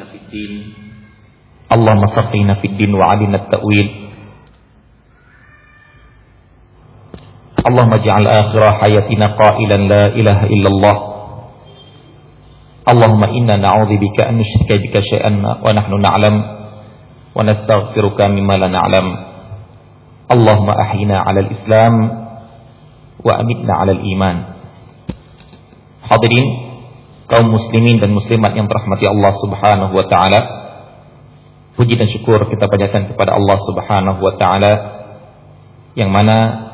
fid din. Allahumma faqihna fid din wa 'allimna at-ta'wil. Allahumma ij'al akhirah hayatina qailan la ilaha illallah. Allahumma inna na'udzubika an nusyrika bika syai'an wa nahnu na'lam wa nastaghfiruka mimma la na'lam. Allahumma ahyina 'alal Islam wa amitna 'alal iman. Hadirin kaum muslimin dan muslimat yang dirahmati Allah Subhanahu wa taala, puji dan syukur kita panjatkan kepada Allah Subhanahu wa taala yang mana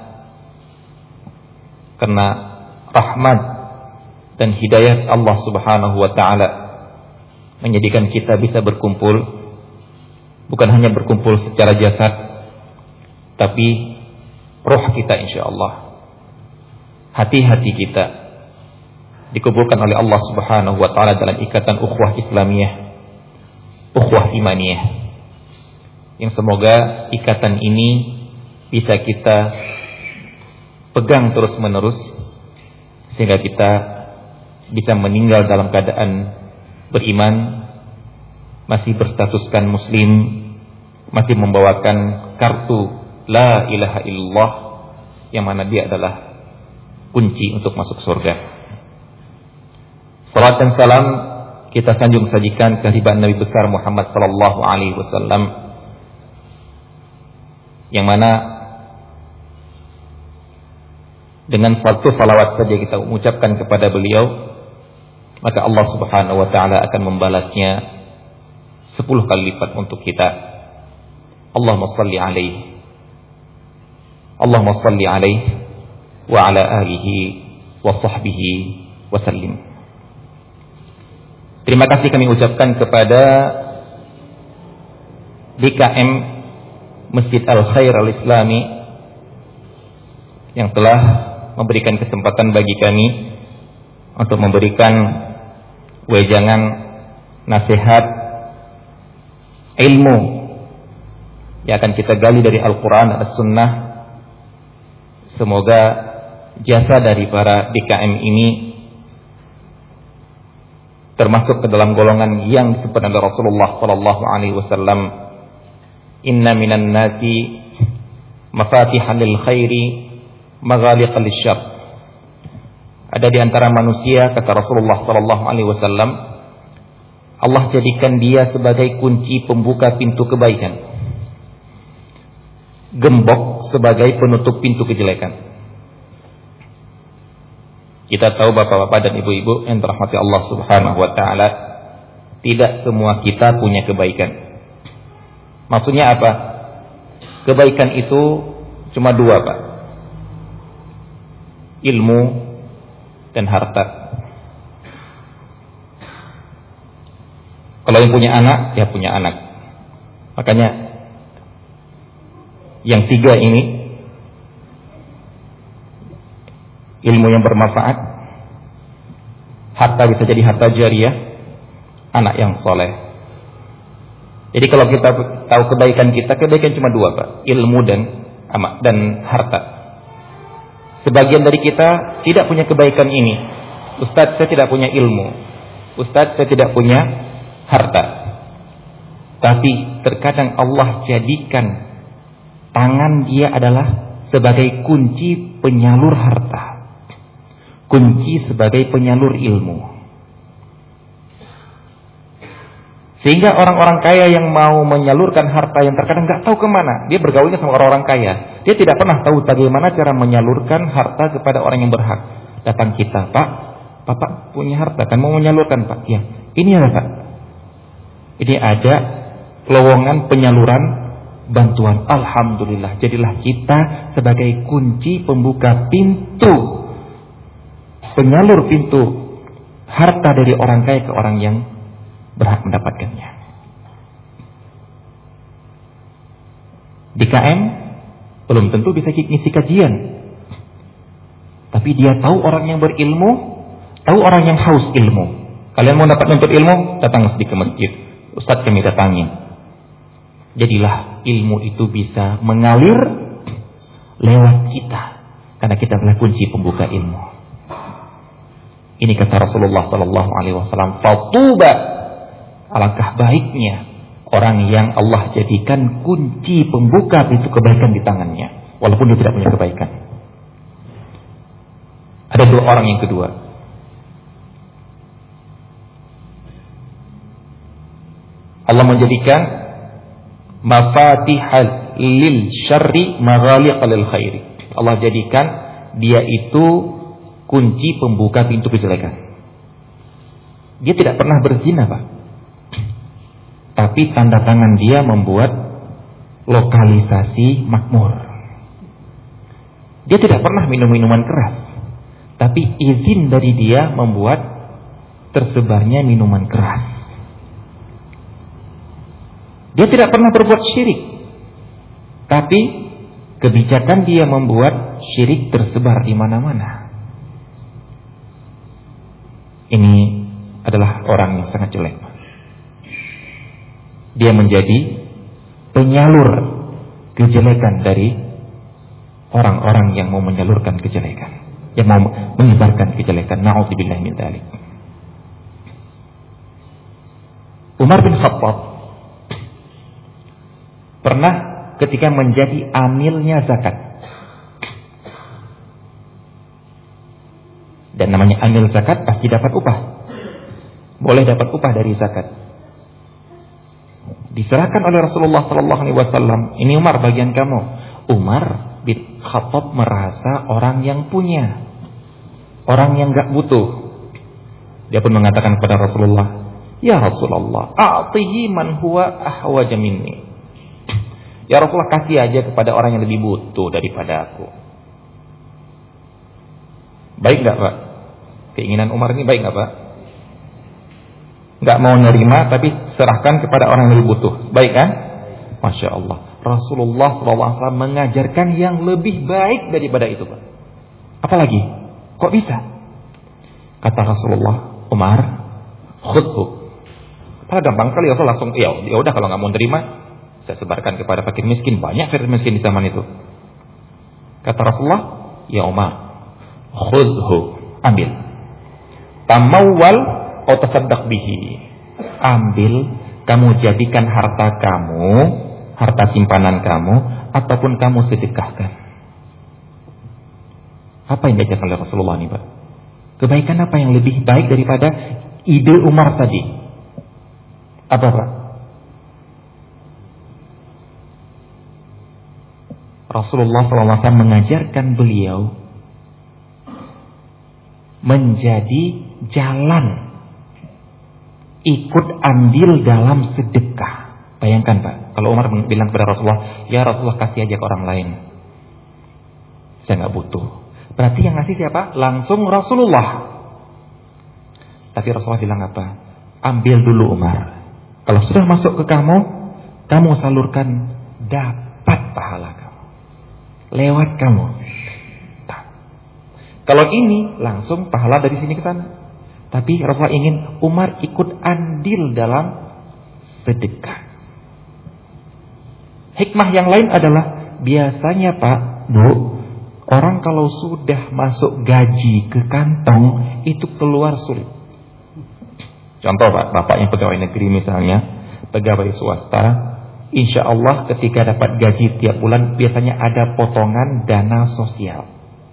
karena rahmat dan hidayah Allah Subhanahu wa taala menjadikan kita bisa berkumpul, bukan hanya berkumpul secara jasad, tapi roh kita insyaallah, hati-hati kita dikumpulkan oleh Allah Subhanahu wa taala dalam ikatan ukhuwah Islamiyah, ukhuwah imaniyah, yang semoga ikatan ini bisa kita pegang terus-menerus sehingga kita bisa meninggal dalam keadaan beriman, masih berstatuskan muslim, masih membawakan kartu la ilaha illallah yang mana dia adalah kunci untuk masuk surga. Salat dan salam kita sanjung sajikan kehadiran Nabi besar Muhammad sallallahu alaihi wasallam yang mana dengan satu salawat saja kita mengucapkan kepada beliau, maka Allah Subhanahu wa taala akan membalasnya 10 kali lipat untuk kita. Allahumma salli alaihi, Allahumma salli alaihi wa ala alihi wa sahbihi wa sallim. Terima kasih kami ucapkan kepada DKM Masjid Al-Khair Al-Islami yang telah memberikan kesempatan bagi kami untuk memberikan wejangan nasihat ilmu yang akan kita gali dari Al-Quran dan As-Sunnah. Semoga jasa dari para DKM ini termasuk ke dalam golongan yang disebut oleh Rasulullah sallallahu alaihi wasallam, inna minan nasi mafatihan lil khairi maghaliqal lisyarr. Ada di antara manusia, kata Rasulullah sallallahu alaihi wasallam, Allah jadikan dia sebagai kunci pembuka pintu kebaikan, gembok sebagai penutup pintu kejelekan. Kita tahu bapak-bapak dan ibu-ibu yang dirahmati Allah Subhanahu wa taala, tidak semua kita punya kebaikan. Maksudnya apa? Kebaikan itu cuma 2, Pak. Ilmu dan harta. Kalau yang punya anak, ya punya anak. Makanya yang 3 ini, ilmu yang bermanfaat, harta bisa jadi harta jariah, anak yang soleh. Jadi kalau kita tahu kebaikan kita, kebaikan cuma 2, Pak, ilmu dan harta. Sebagian dari kita tidak punya kebaikan ini. Ustaz, saya tidak punya ilmu. Ustaz, saya tidak punya harta. Tapi terkadang Allah jadikan tangan dia adalah sebagai kunci penyalur harta, kunci sebagai penyalur ilmu. Sehingga orang-orang kaya yang mau menyalurkan harta yang terkadang nggak tahu kemana, dia bergaulnya sama orang-orang kaya, dia tidak pernah tahu bagaimana cara menyalurkan harta kepada orang yang berhak. Datang kita, Pak, Bapak punya harta kan, mau menyalurkan, Pak? Ya, ini ada, Pak. Ini ada lowongan penyaluran bantuan. Alhamdulillah, jadilah kita sebagai kunci pembuka pintu, penyalur pintu harta dari orang kaya ke orang yang berhak mendapatkannya. DKM belum tentu bisa ngisi kajian, tapi dia tahu orang yang berilmu, tahu orang yang haus ilmu. Kalian mau dapat nuntut ilmu, datang ke masjid. Ustaz, kami datangin. Jadilah ilmu itu bisa mengalir lewat kita, karena kita adalah kunci pembuka ilmu. Ini kata Rasulullah sallallahu alaihi wasallam, "Fatuba Alangkah baiknya orang yang Allah jadikan kunci pembuka pintu kebaikan di tangannya, walaupun dia tidak punya kebaikan. Ada dua orang yang kedua. Allah menjadikan mafatihal lil syarri maghaliqal lil khairi. Allah jadikan dia itu kunci pembuka pintu kejelekan. Dia tidak pernah berzina, Pak. Tapi tanda tangan dia membuat lokalisasi makmur. Dia tidak pernah minum minuman keras. Tapi izin dari dia membuat tersebarnya minuman keras. Dia tidak pernah berbuat syirik. Tapi kebijakan dia membuat syirik tersebar di mana-mana. Ini adalah orang yang sangat jelek. Dia menjadi penyalur kejelekan dari orang-orang yang mau menyalurkan kejelekan, yang mau menyebarkan kejelekan. Na'udzubillah min dzalik. Umar bin Khattab pernah ketika menjadi amilnya zakat. Dan namanya amil zakat pasti dapat upah. Boleh dapat upah dari zakat. Diserahkan oleh Rasulullah sallallahu alaihi wasallam, ini Umar bagian kamu. Umar bin Khattab merasa orang yang punya, orang yang enggak butuh. Dia pun mengatakan kepada Rasulullah, "Ya Rasulullah, a'tihi man huwa ahwaja minni." Ya Rasulullah, kasih aja kepada orang yang lebih butuh daripada aku. Baik enggak, Pak? Keinginan Umar ini baik enggak, Pak? Enggak mau nerima tapi serahkan kepada orang yang lebih butuh. Baik kan? Masya Allah. Rasulullah SAW mengajarkan yang lebih baik daripada itu, Pak. Apalagi? Kok bisa? Kata Rasulullah, Umar, khudhu. Padahal gampang kali Rasul langsung, ya udah kalau nggak mau terima, saya sebarkan kepada fakir miskin. Banyak fakir miskin di zaman itu. Kata Rasulullah, ya Umar, khudhu, ambil. Tamawwal atau tasaddaq bihi. Ambil, kamu jadikan harta kamu, harta simpanan kamu, ataupun kamu sedekahkan. Apa yang diajarkan oleh Rasulullah ini, Pak? Kebaikan apa yang lebih baik daripada ide Umar tadi? Apa, Pak? Rasulullah SAW mengajarkan beliau menjadi jalan ikut andil dalam sedekah. Bayangkan, Pak, kalau Umar bilang kepada Rasulullah, ya Rasulullah kasih aja ke orang lain, saya gak butuh. Berarti yang ngasih siapa? Langsung Rasulullah. Tapi Rasulullah bilang apa? Ambil dulu Umar. Kalau sudah masuk ke kamu, kamu salurkan, dapat pahala kamu. Lewat kamu. Kalau ini langsung pahala dari sini ke sana. Tapi Rasulullah ingin Umar ikut andil dalam sedekah. Hikmah yang lain adalah biasanya, Pak, Bu, orang kalau sudah masuk gaji ke kantong itu keluar sulit. Contoh, Pak, bapak yang pegawai negeri misalnya, pegawai swasta, insya Allah ketika dapat gaji tiap bulan biasanya ada potongan dana sosial.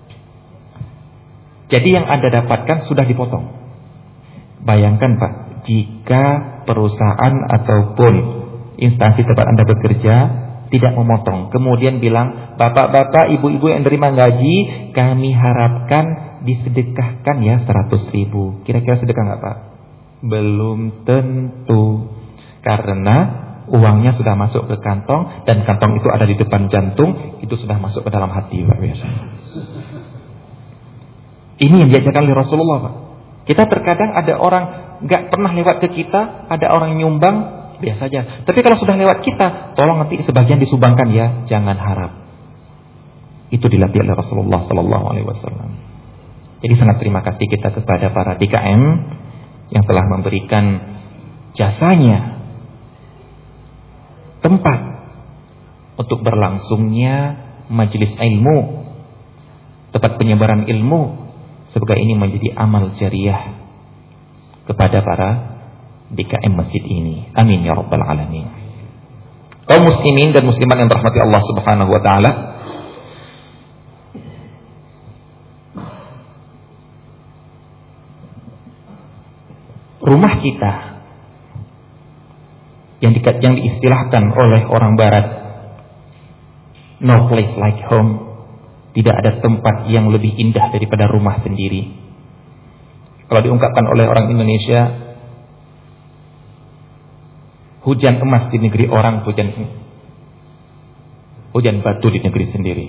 Jadi yang Anda dapatkan sudah dipotong. Bayangkan, Pak, jika perusahaan ataupun instansi tempat Anda bekerja tidak memotong, kemudian bilang, bapak-bapak, ibu-ibu yang terima gaji, kami harapkan disedekahkan ya 100.000. Kira-kira sedekah nggak, Pak? Belum tentu. Karena uangnya sudah masuk ke kantong, dan kantong itu ada di depan jantung, itu sudah masuk ke dalam hati, Pak, biasanya. Ini yang diajarkan oleh Rasulullah, Pak. Kita terkadang ada orang nggak pernah lewat ke kita, ada orang nyumbang, biasa aja. Tapi kalau sudah lewat kita, tolong nanti sebagian disumbangkan ya, jangan harap. Itu dilatih oleh Rasulullah Sallallahu Alaihi Wasallam. Jadi sangat terima kasih kita kepada para DKM yang telah memberikan jasanya, tempat untuk berlangsungnya majelis ilmu, tempat penyebaran ilmu. Semoga ini menjadi amal jariah kepada para DKM masjid ini. Amin ya rabbal alamin. Kaum muslimin dan muslimat yang dirahmati Allah Subhanahu wa taala, rumah kita yang diistilahkan oleh orang barat, no place like home, tidak ada tempat yang lebih indah daripada rumah sendiri. Kalau diungkapkan oleh orang Indonesia, hujan emas di negeri orang, hujan batu di negeri sendiri.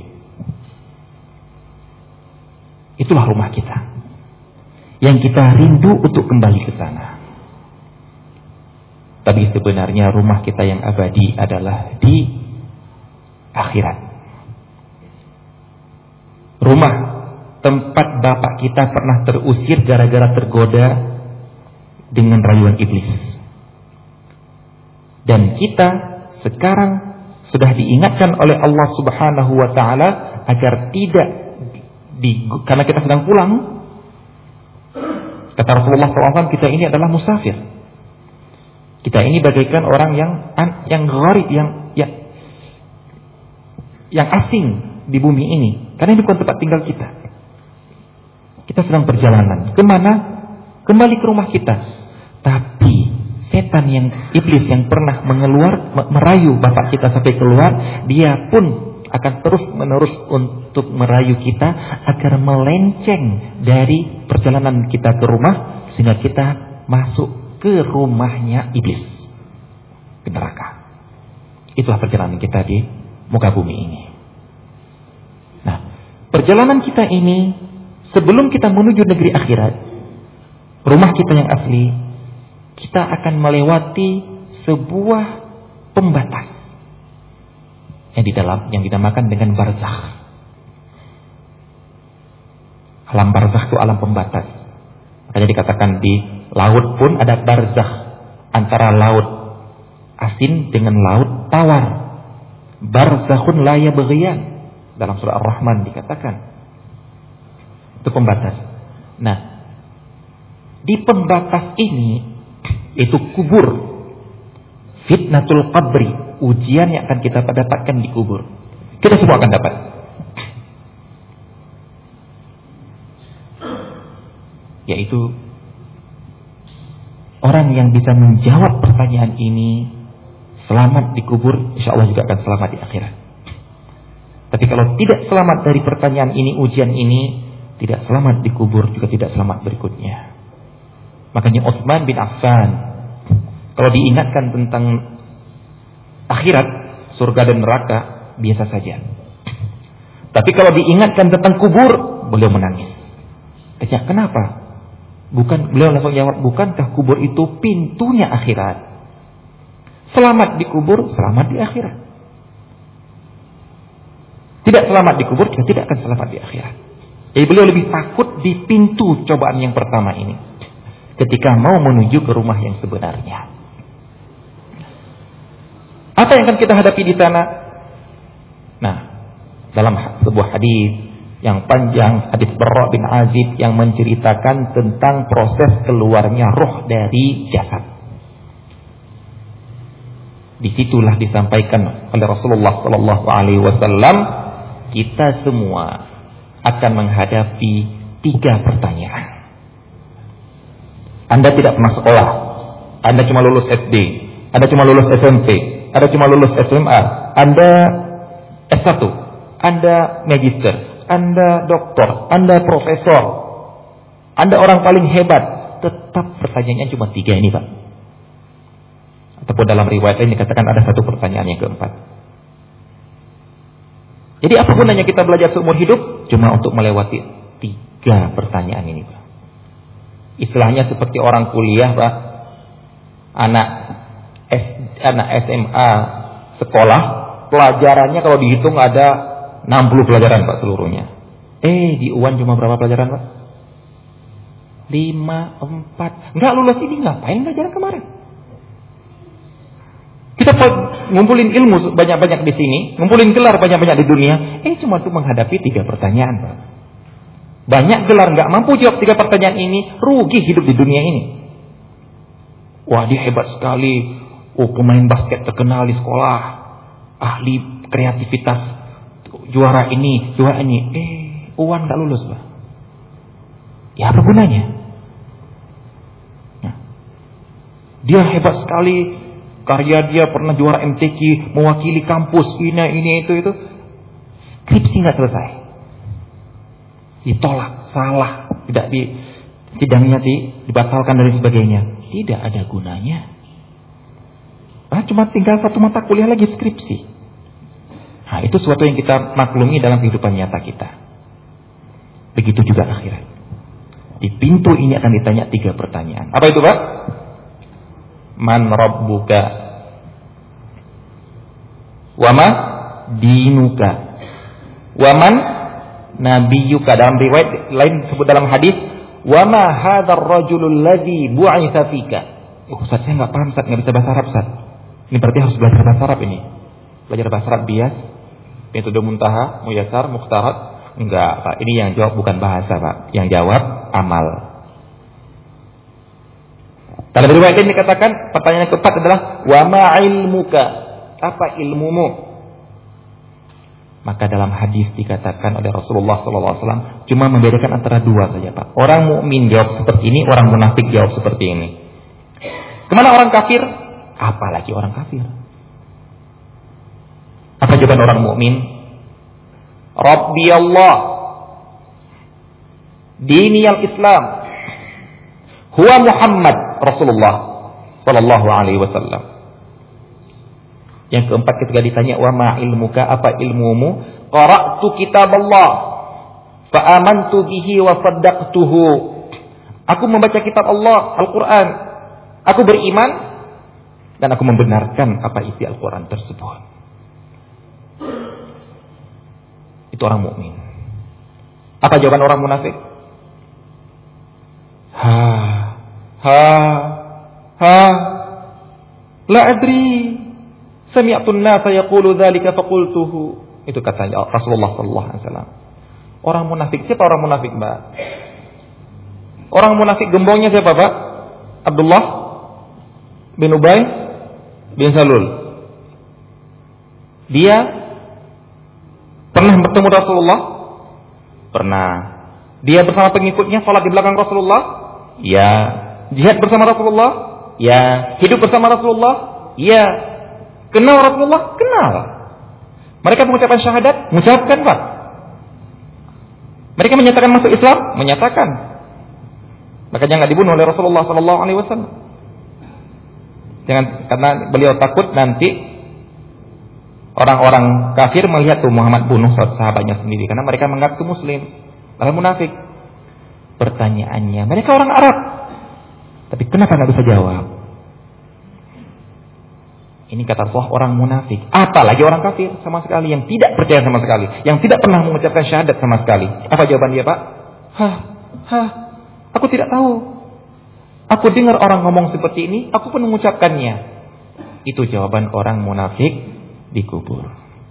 Itulah rumah kita, yang kita rindu untuk kembali ke sana. Tapi sebenarnya rumah kita yang abadi adalah di akhirat. Rumah tempat bapak kita pernah terusir gara-gara tergoda dengan rayuan iblis. Dan kita sekarang sudah diingatkan oleh Allah Subhanahu wa taala agar tidak karena kita sedang pulang. Kata Rasulullah SAW, kita ini adalah musafir. Kita ini bagaikan orang yang gharib, yang asing di bumi ini. Karena ini bukan tempat tinggal kita. Kita sedang perjalanan. Kemana? Kembali ke rumah kita. Tapi setan iblis yang pernah merayu bapak kita sampai keluar, dia pun akan terus menerus untuk merayu kita agar melenceng dari perjalanan kita ke rumah, sehingga kita masuk ke rumahnya iblis, ke neraka. Itulah perjalanan kita di muka bumi ini. Nah, perjalanan kita ini sebelum kita menuju negeri akhirat, rumah kita yang asli, kita akan melewati sebuah pembatas yang dinamakan dengan barzakh. Alam barzakh itu alam pembatas. Makanya dikatakan di laut pun ada barzakh, antara laut asin dengan laut tawar. Barzakhun la yabghiyan, dalam surah Ar-Rahman dikatakan. Itu pembatas. Nah, di pembatas ini itu kubur, fitnatul qabri, ujian yang akan kita dapatkan di kubur. Kita semua akan dapat. Yaitu orang yang bisa menjawab pertanyaan ini selamat di kubur, insya Allah juga akan selamat di akhirat. Tapi kalau tidak selamat dari pertanyaan ini, ujian ini, tidak selamat di kubur, juga tidak selamat berikutnya. Makanya Utsman bin Affan, kalau diingatkan tentang akhirat, surga dan neraka, biasa saja. Tapi kalau diingatkan tentang kubur, beliau menangis. Tanya, kenapa? Beliau langsung jawab, bukankah kubur itu pintunya akhirat? Selamat di kubur, selamat di akhirat. Tidak selamat di kubur, kita tidak akan selamat di akhirat. Jadi beliau lebih takut di pintu cobaan yang pertama ini, ketika mau menuju ke rumah yang sebenarnya. Apa yang akan kita hadapi di sana? Nah, dalam sebuah hadis yang panjang, hadis Barra bin Azib yang menceritakan tentang proses keluarnya roh dari jasad. Disitulah disampaikan oleh Rasulullah SAW, kita semua akan menghadapi 3 pertanyaan. Anda tidak pernah sekolah, Anda cuma lulus SD, Anda cuma lulus SMP, Anda cuma lulus SMA, Anda S1, Anda magister, Anda doktor, Anda profesor, Anda orang paling hebat, tetap pertanyaannya cuma 3 ini, Pak. Ataupun dalam riwayat ini dikatakan ada 1 pertanyaan yang keempat. Jadi apa gunanya kita belajar seumur hidup? Cuma untuk melewati 3 pertanyaan ini, Pak. Istilahnya seperti orang kuliah, Pak. Anak SMA sekolah, pelajarannya kalau dihitung ada 60 pelajaran, Pak, seluruhnya. Di UAN cuma berapa pelajaran, Pak? 5, 4. Enggak lulus ini, ngapain pelajaran kemarin? Kita ngumpulin ilmu banyak-banyak di sini, ngumpulin gelar banyak-banyak di dunia, cuma untuk menghadapi 3 pertanyaan, Pak. Banyak gelar nggak mampu jawab 3 pertanyaan ini, rugi hidup di dunia ini. Wah, dia hebat sekali. Oh, pemain basket terkenal di sekolah. Ahli kreativitas. Juara ini, juara ini. Uwan gak lulus lah. Ya apa gunanya? Nah, dia hebat sekali. Karya dia pernah juara MTQ, mewakili kampus, ini, itu. Skripsi gak selesai. Ditolak, salah. Tidak sidangnya dibatalkan dan sebagainya. Tidak ada gunanya. Cuma tinggal satu mata kuliah lagi, skripsi. Nah, itu sesuatu yang kita maklumi dalam kehidupan nyata kita. Begitu juga akhirat. Di pintu ini akan ditanya 3 pertanyaan. Apa itu, Pak? Man rabbuka? Wama dinuka? Waman nabiyuka? Dalam riwayat lain disebut dalam hadis, wama hadzal rajulul ladzi bu'itsa fika? Ustaz, saya enggak paham, Ustaz, enggak bisa bahasa Arab, Ustaz. Ini berarti harus belajar bahasa Arab ini. Belajar bahasa Arab bias, metode muntaha, muyasar, mukhtarat. Enggak, Pak. Ini yang jawab bukan bahasa, Pak. Yang jawab amal. Dalam riwayat ini dikatakan, pertanyaan yang keempat adalah wa ma ilmuka? Apa ilmumu? Maka dalam hadis dikatakan oleh Rasulullah SAW cuma membedakan antara 2 saja, Pak. Orang mukmin jawab seperti ini, orang munafik jawab seperti ini. Kemana orang kafir? Apalagi orang kafir. Apa jawaban orang mukmin? Rabbi Allah, dini al-Islam, huwa Muhammad Rasulullah sallallahu alaihi wasallam. Yang keempat ketika ditanya wa ma ilmuka? Apa ilmumu? Qara'tu kitab Allah fa amantu bihi wa saddaqtuhu. Aku membaca kitab Allah, Al-Qur'an. Aku beriman dan aku membenarkan apa isi Al-Qur'an tersebut. Itu orang mukmin. Apa jawaban orang munafik? La adri. Sami'tun nasa yaqulu dzalika faqultuhu. Itu katanya Rasulullah sallallahu alaihi wasallam. Orang munafik, siapa orang munafik, Mbak? Orang munafik gembongnya siapa, Pak? Abdullah bin Ubay bin Salul. Dia pernah bertemu Rasulullah? Pernah. Dia bersama pengikutnya salat di belakang Rasulullah? Ya. Jihad bersama Rasulullah? Ya. Hidup bersama Rasulullah? Ya. Kenal Rasulullah? Kenal. Mereka mengucapkan syahadat? Mengucapkan, Pak. Mereka menyatakan masuk Islam? Menyatakan. Makanya enggak dibunuh oleh Rasulullah sallallahu alaihi wasallam. Jangan, karena beliau takut nanti orang-orang kafir melihat tuh Muhammad bunuh sahabatnya sendiri karena mereka mengaku muslim, lalu munafik. Pertanyaannya, mereka orang Arab. Tapi kenapa enggak bisa jawab? Ini kata Allah orang munafik. Apalagi orang kafir sama sekali yang tidak percaya sama sekali, yang tidak pernah mengucapkan syahadat sama sekali. Apa jawaban dia, Pak? Aku tidak tahu. Aku dengar orang ngomong seperti ini, aku pun mengucapkannya. Itu jawaban orang munafik di kubur.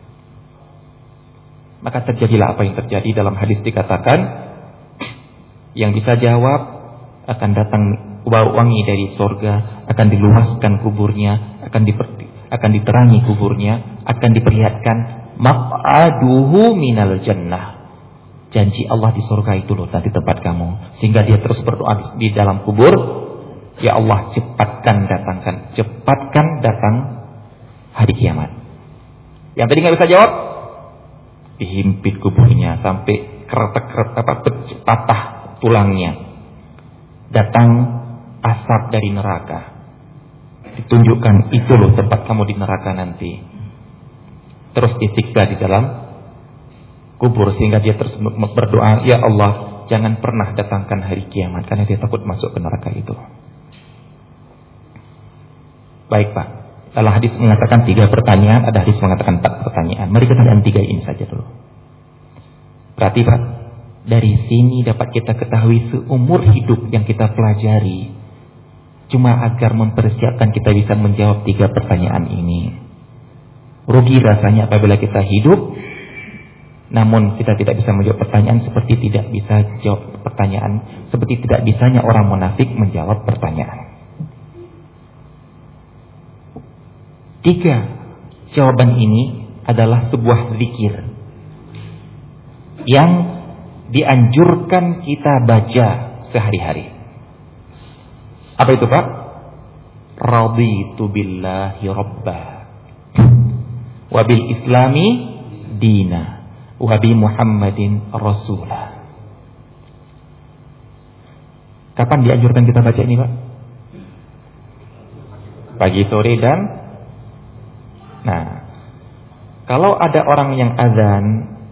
Maka terjadilah apa yang terjadi dalam hadis dikatakan, yang bisa jawab akan datang bau wangi dari surga, akan diluaskan kuburnya, akan diterangi kuburnya, akan diperlihatkan maq'aduhu minal jannah. Janji Allah di surga itu loh nanti tempat kamu. Sehingga dia terus berdoa di dalam kubur, ya Allah cepatkan datang hari kiamat. Yang tadi nggak bisa jawab, dihimpit kuburnya sampai patah tulangnya. Datang asap dari neraka. Ditunjukkan itu loh tempat kamu di neraka nanti. Terus disiksa di dalam kubur sehingga dia terus berdoa, ya Allah jangan pernah datangkan hari kiamat, karena dia takut masuk ke neraka itu. Baik, Pak. Dalam hadis mengatakan 3 pertanyaan, ada hadis mengatakan 4 pertanyaan. Mari kita lihat 3 ini saja dulu. Berarti, Pak, dari sini dapat kita ketahui seumur hidup yang kita pelajari cuma agar mempersiapkan kita bisa menjawab 3 pertanyaan ini. Rugi rasanya apabila kita hidup namun kita tidak bisa menjawab pertanyaan, seperti tidak bisa jawab pertanyaan, seperti tidak bisanya orang munafik menjawab pertanyaan. 3 jawaban ini adalah sebuah zikir yang dianjurkan kita baca sehari-hari. Apa itu, Pak? Raditu billahi rabba wa bil islami dina wa bi Muhammadin rasula. Kapan dianjurkan kita baca ini, Pak? Pagi, sore, dan kalau ada orang yang azan,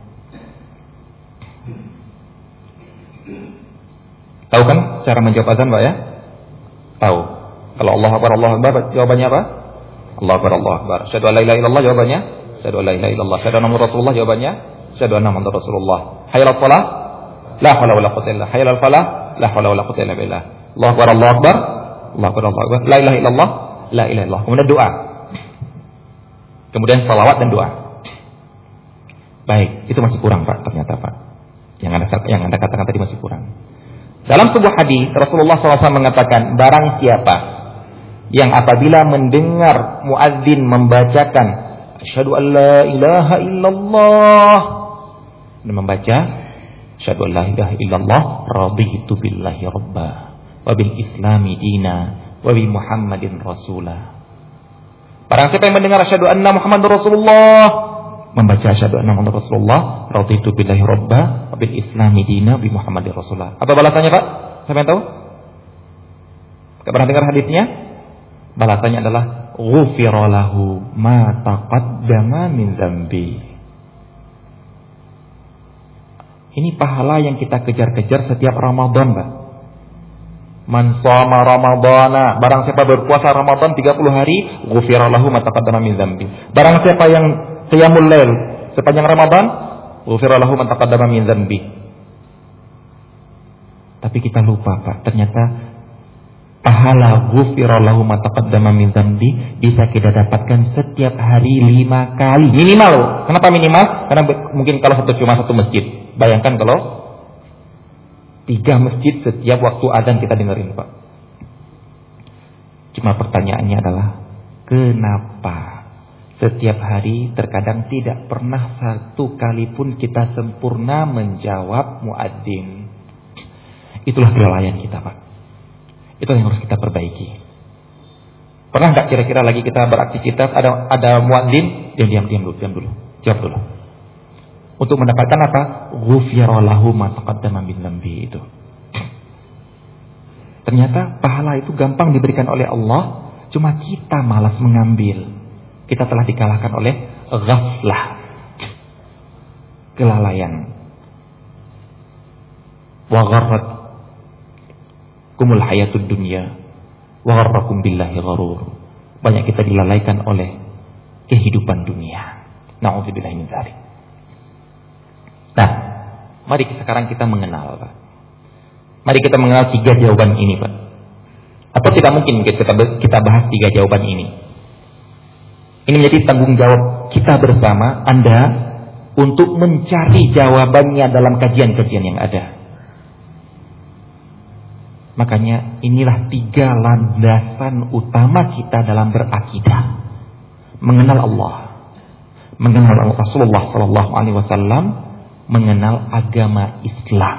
tahu kan cara menjawab azan, Pak ya? Tahu. Kalau Allah Akbar, jawabannya apa? Allah Akbar. Asyhadu an la ilaha illallah, jawabannya asyhadu an la ilaha illallah. Asyhadu anna Muhammadar Rasulullah, jawabannya asyhadu anna Muhammadar Rasulullah. Hayya 'alas shalah, la haula wala quwwata illa billah. Hayya 'alal falah, la haula wala quwwata illa billah. Allahu Akbar, Allahu Akbar. Allahu Akbar. La ilaha illallah, la ilaha illallah. Kemudian doa. Kemudian salawat dan doa. Baik, itu masih kurang, Pak, ternyata, Pak. Yang Anda katakan tadi masih kurang. Dalam sebuah hadis Rasulullah SAW mengatakan, barang siapa yang apabila mendengar muadzin membacakan asyhadu an la ilaha illallah dan membaca asyhadu an la ilaha illallah raditu billahi rabba wa bil islami dina wa bi Muhammadin rasula. Barang siapa yang mendengar asyhadu anna Muhammadar Rasulullah, membaca asyhadu anna Muhammadar Rasulullah, raditu billahi rabba wa bil islami dina bi Muhammadin rasulullah. Apa balasannya, Pak? Siapa yang tahu? Enggak pernah dengar hadisnya? Balasannya adalah ghufira lahu ma taqaddama min dzambi. Ini pahala yang kita kejar-kejar setiap Ramadan, Pak. Man shoma ramadhana, barang siapa berpuasa Ramadan 30 hari, ghufira lahu ma taqaddama min dzambi. Barang siapa yang qiyamul lail sepanjang Ramadan, ghufira lahu ma taqaddama min dzambi. Tapi kita lupa, Pak, ternyata pahala ghufira lahu ma taqaddama min dzambi bisa kita dapatkan setiap hari 5 kali minimal. Kenapa minimal? Karena mungkin kalau cuma satu masjid. Bayangkan kalau 3 masjid setiap waktu azan kita dengerin, Pak. Cuma pertanyaannya adalah kenapa setiap hari terkadang tidak pernah satu kali pun kita sempurna menjawab muadzin? Itulah kelalaian kita, Pak. Itu yang harus kita perbaiki. Pernah nggak kira-kira lagi kita beraktivitas ada muadzin, diam dulu. Jawab dulu. Untuk mendapatkan apa? Ghufira lahu ma taqaddama min dzambi itu. Ternyata pahala itu gampang diberikan oleh Allah, cuma kita malas mengambil. Kita telah dikalahkan oleh ghaflah, kelalaian. Wa gharratkumul hayatud dunya wa gharrakum billahi gharur. Banyak kita dilalaikan oleh kehidupan dunia. Na'udzubillahi min dzalik. Nah, mari sekarang kita mengenal, Pak. Mari kita mengenal 3 jawaban ini, Pak. Atau tidak mungkin kita bahas 3 jawaban ini. Ini menjadi tanggung jawab kita bersama, Anda, untuk mencari jawabannya dalam kajian-kajian yang ada. Makanya inilah 3 landasan utama kita dalam berakidah. Mengenal Allah, mengenal Rasulullah SAW, mengenal agama Islam.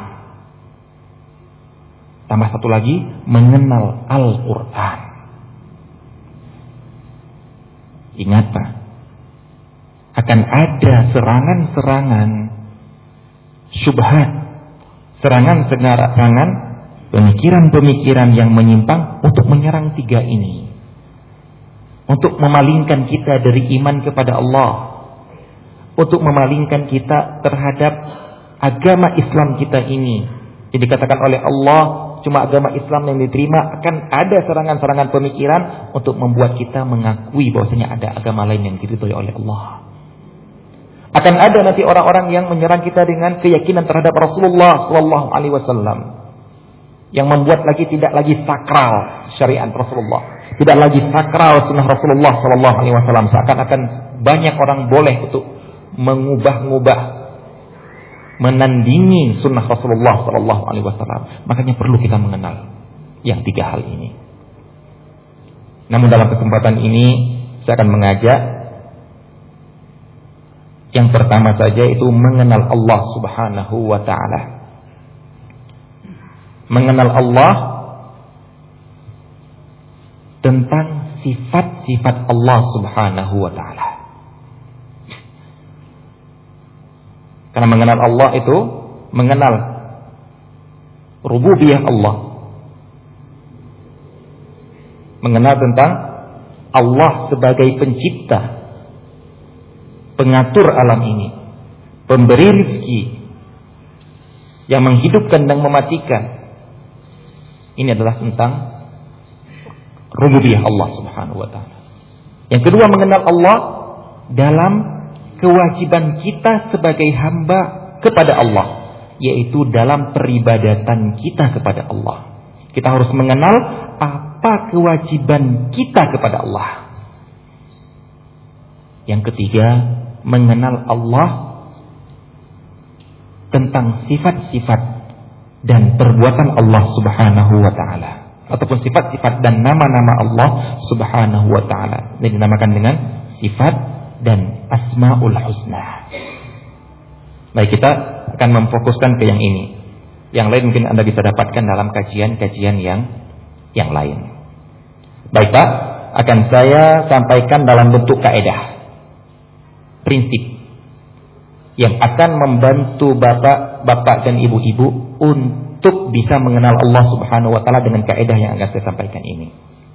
Tambah satu lagi, mengenal Al-Quran. Ingat, Pak, akan ada serangan-serangan syubhat, serangan-serangan pemikiran-pemikiran yang menyimpang untuk menyerang 3 ini, untuk memalingkan kita dari iman kepada Allah, untuk memalingkan kita terhadap agama Islam kita ini. Jadi dikatakan oleh Allah cuma agama Islam yang diterima. Akan ada serangan-serangan pemikiran untuk membuat kita mengakui bahwasanya ada agama lain yang diridhoi oleh Allah. Akan ada nanti orang-orang yang menyerang kita dengan keyakinan terhadap Rasulullah SAW, yang membuat tidak lagi sakral syariat Rasulullah, tidak lagi sakral sunnah Rasulullah SAW. Seakan-akan banyak orang boleh untuk mengubah-ubah, menandingi sunnah Rasulullah SAW. Makanya perlu kita mengenal yang 3 hal ini. Namun dalam kesempatan ini saya akan mengajak yang pertama saja itu mengenal Allah Subhanahu wa ta'ala. Mengenal Allah tentang sifat-sifat Allah Subhanahu wa ta'ala. Karena mengenal Allah itu mengenal rububiyah Allah. Mengenal tentang Allah sebagai pencipta, pengatur alam ini, pemberi rezeki, yang menghidupkan dan mematikan. Ini adalah tentang rububiyah Allah Subhanahu wa ta'ala. Yang kedua, mengenal Allah dalam kewajiban kita sebagai hamba kepada Allah, yaitu dalam peribadatan kita kepada Allah. Kita harus mengenal apa kewajiban kita kepada Allah. Yang ketiga, mengenal Allah tentang sifat-sifat dan perbuatan Allah Subhanahu wa ta'ala, ataupun sifat-sifat dan nama-nama Allah Subhanahu wa ta'ala, yang dinamakan dengan sifat dan Asmaul Husna. Baik, kita akan memfokuskan ke yang ini. Yang lain mungkin Anda bisa dapatkan dalam kajian-kajian yang lain. Baik Pak, akan saya sampaikan dalam bentuk kaidah, prinsip yang akan membantu bapak-bapak dan ibu-ibu untuk bisa mengenal Allah Subhanahu wa ta'ala dengan kaidah yang akan saya sampaikan ini.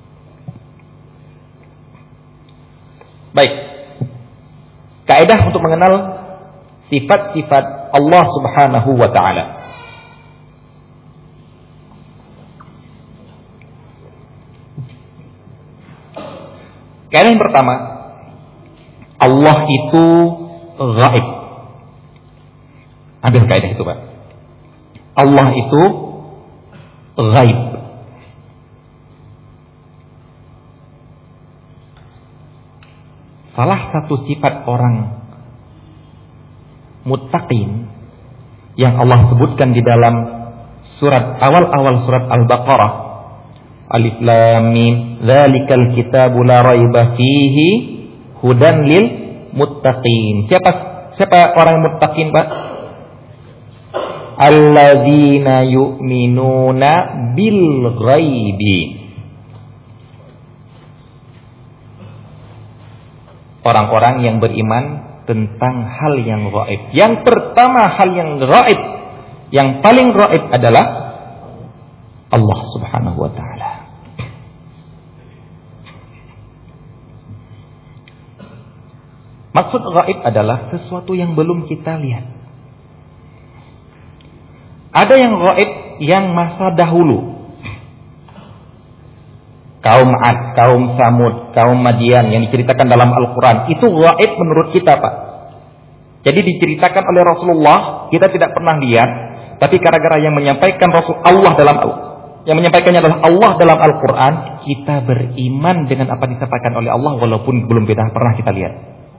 Baik, kaidah untuk mengenal sifat-sifat Allah Subhanahu wa ta'ala. Kaidah yang pertama, Allah itu gaib. Ambil kaidah itu Pak. Allah itu gaib. Salah satu sifat orang muttaqin yang Allah sebutkan di dalam surat awal-awal surat Al-Baqarah, Alif Lam Mim, dzalikal kitabu la raiba fihi hudan lil muttaqin. Siapa orang muttaqin Pak? Alladzina yu'minuna bil ghaibi. Orang-orang yang beriman tentang hal yang gaib. Yang pertama, hal yang gaib, yang paling gaib adalah Allah Subhanahu wa ta'ala. Maksud gaib adalah sesuatu yang belum kita lihat. Ada yang gaib yang masa dahulu. Kaum Ad, kaum Samud, kaum Madian yang diceritakan dalam Al-Quran, itu gaib menurut kita Pak. Jadi diceritakan oleh Rasulullah, kita tidak pernah lihat, tapi gara-gara yang menyampaikan yang menyampaikannya adalah Allah dalam Al-Quran, kita beriman dengan apa disampaikan oleh Allah walaupun belum pernah kita lihat.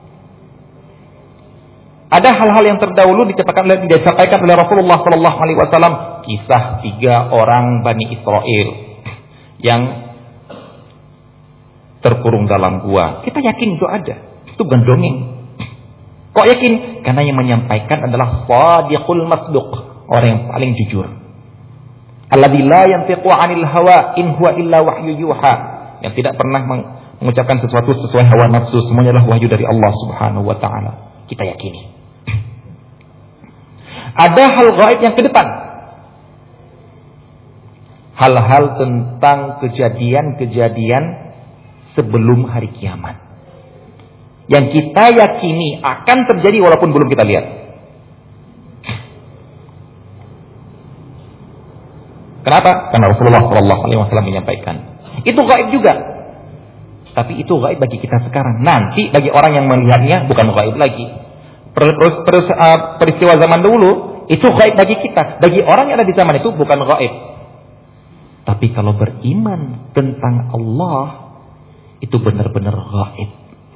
Ada hal-hal yang terdahulu disampaikan oleh Rasulullah SAW, kisah 3 orang Bani Israel yang terkurung dalam gua. Kita yakin itu ada. Itu bukan dongeng. Kok yakin? Karena yang menyampaikan adalah Shadiqul Masduq, orang yang paling jujur. Alladzi la yantiqu 'anil hawa in huwa illa wahyu yuha, yang tidak pernah mengucapkan sesuatu sesuai hawa nafsu, semuanya adalah wahyu dari Allah Subhanahu wa ta'ala. Kita yakini. Ada hal gaib yang ke depan. Hal-hal tentang kejadian-kejadian sebelum hari kiamat, yang kita yakini akan terjadi walaupun belum kita lihat. Kenapa? Karena Rasulullah SAW menyampaikan. Itu gaib juga. Tapi itu gaib bagi kita sekarang. Nanti bagi orang yang melihatnya bukan gaib lagi. Peristiwa zaman dulu itu gaib bagi kita. Bagi orang yang ada di zaman itu bukan gaib. Tapi kalau beriman tentang Allah, itu benar-benar gaib.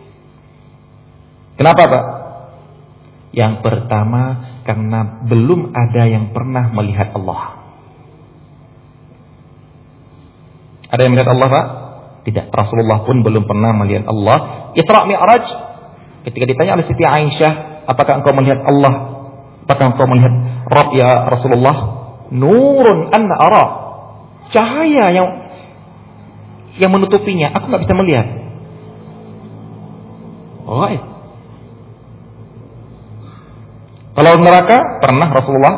Kenapa Pak? Yang pertama, karena belum ada yang pernah melihat Allah. Ada yang melihat Allah Pak? Tidak. Rasulullah pun belum pernah melihat Allah Isra Mi'raj, ketika ditanya oleh Siti Aisyah, apakah engkau melihat Allah? Apakah engkau melihat Rabb ya Rasulullah? Nurun anna ara. Cahaya yang menutupinya, aku nggak bisa melihat. Ghaib. Kalau neraka, pernah Rasulullah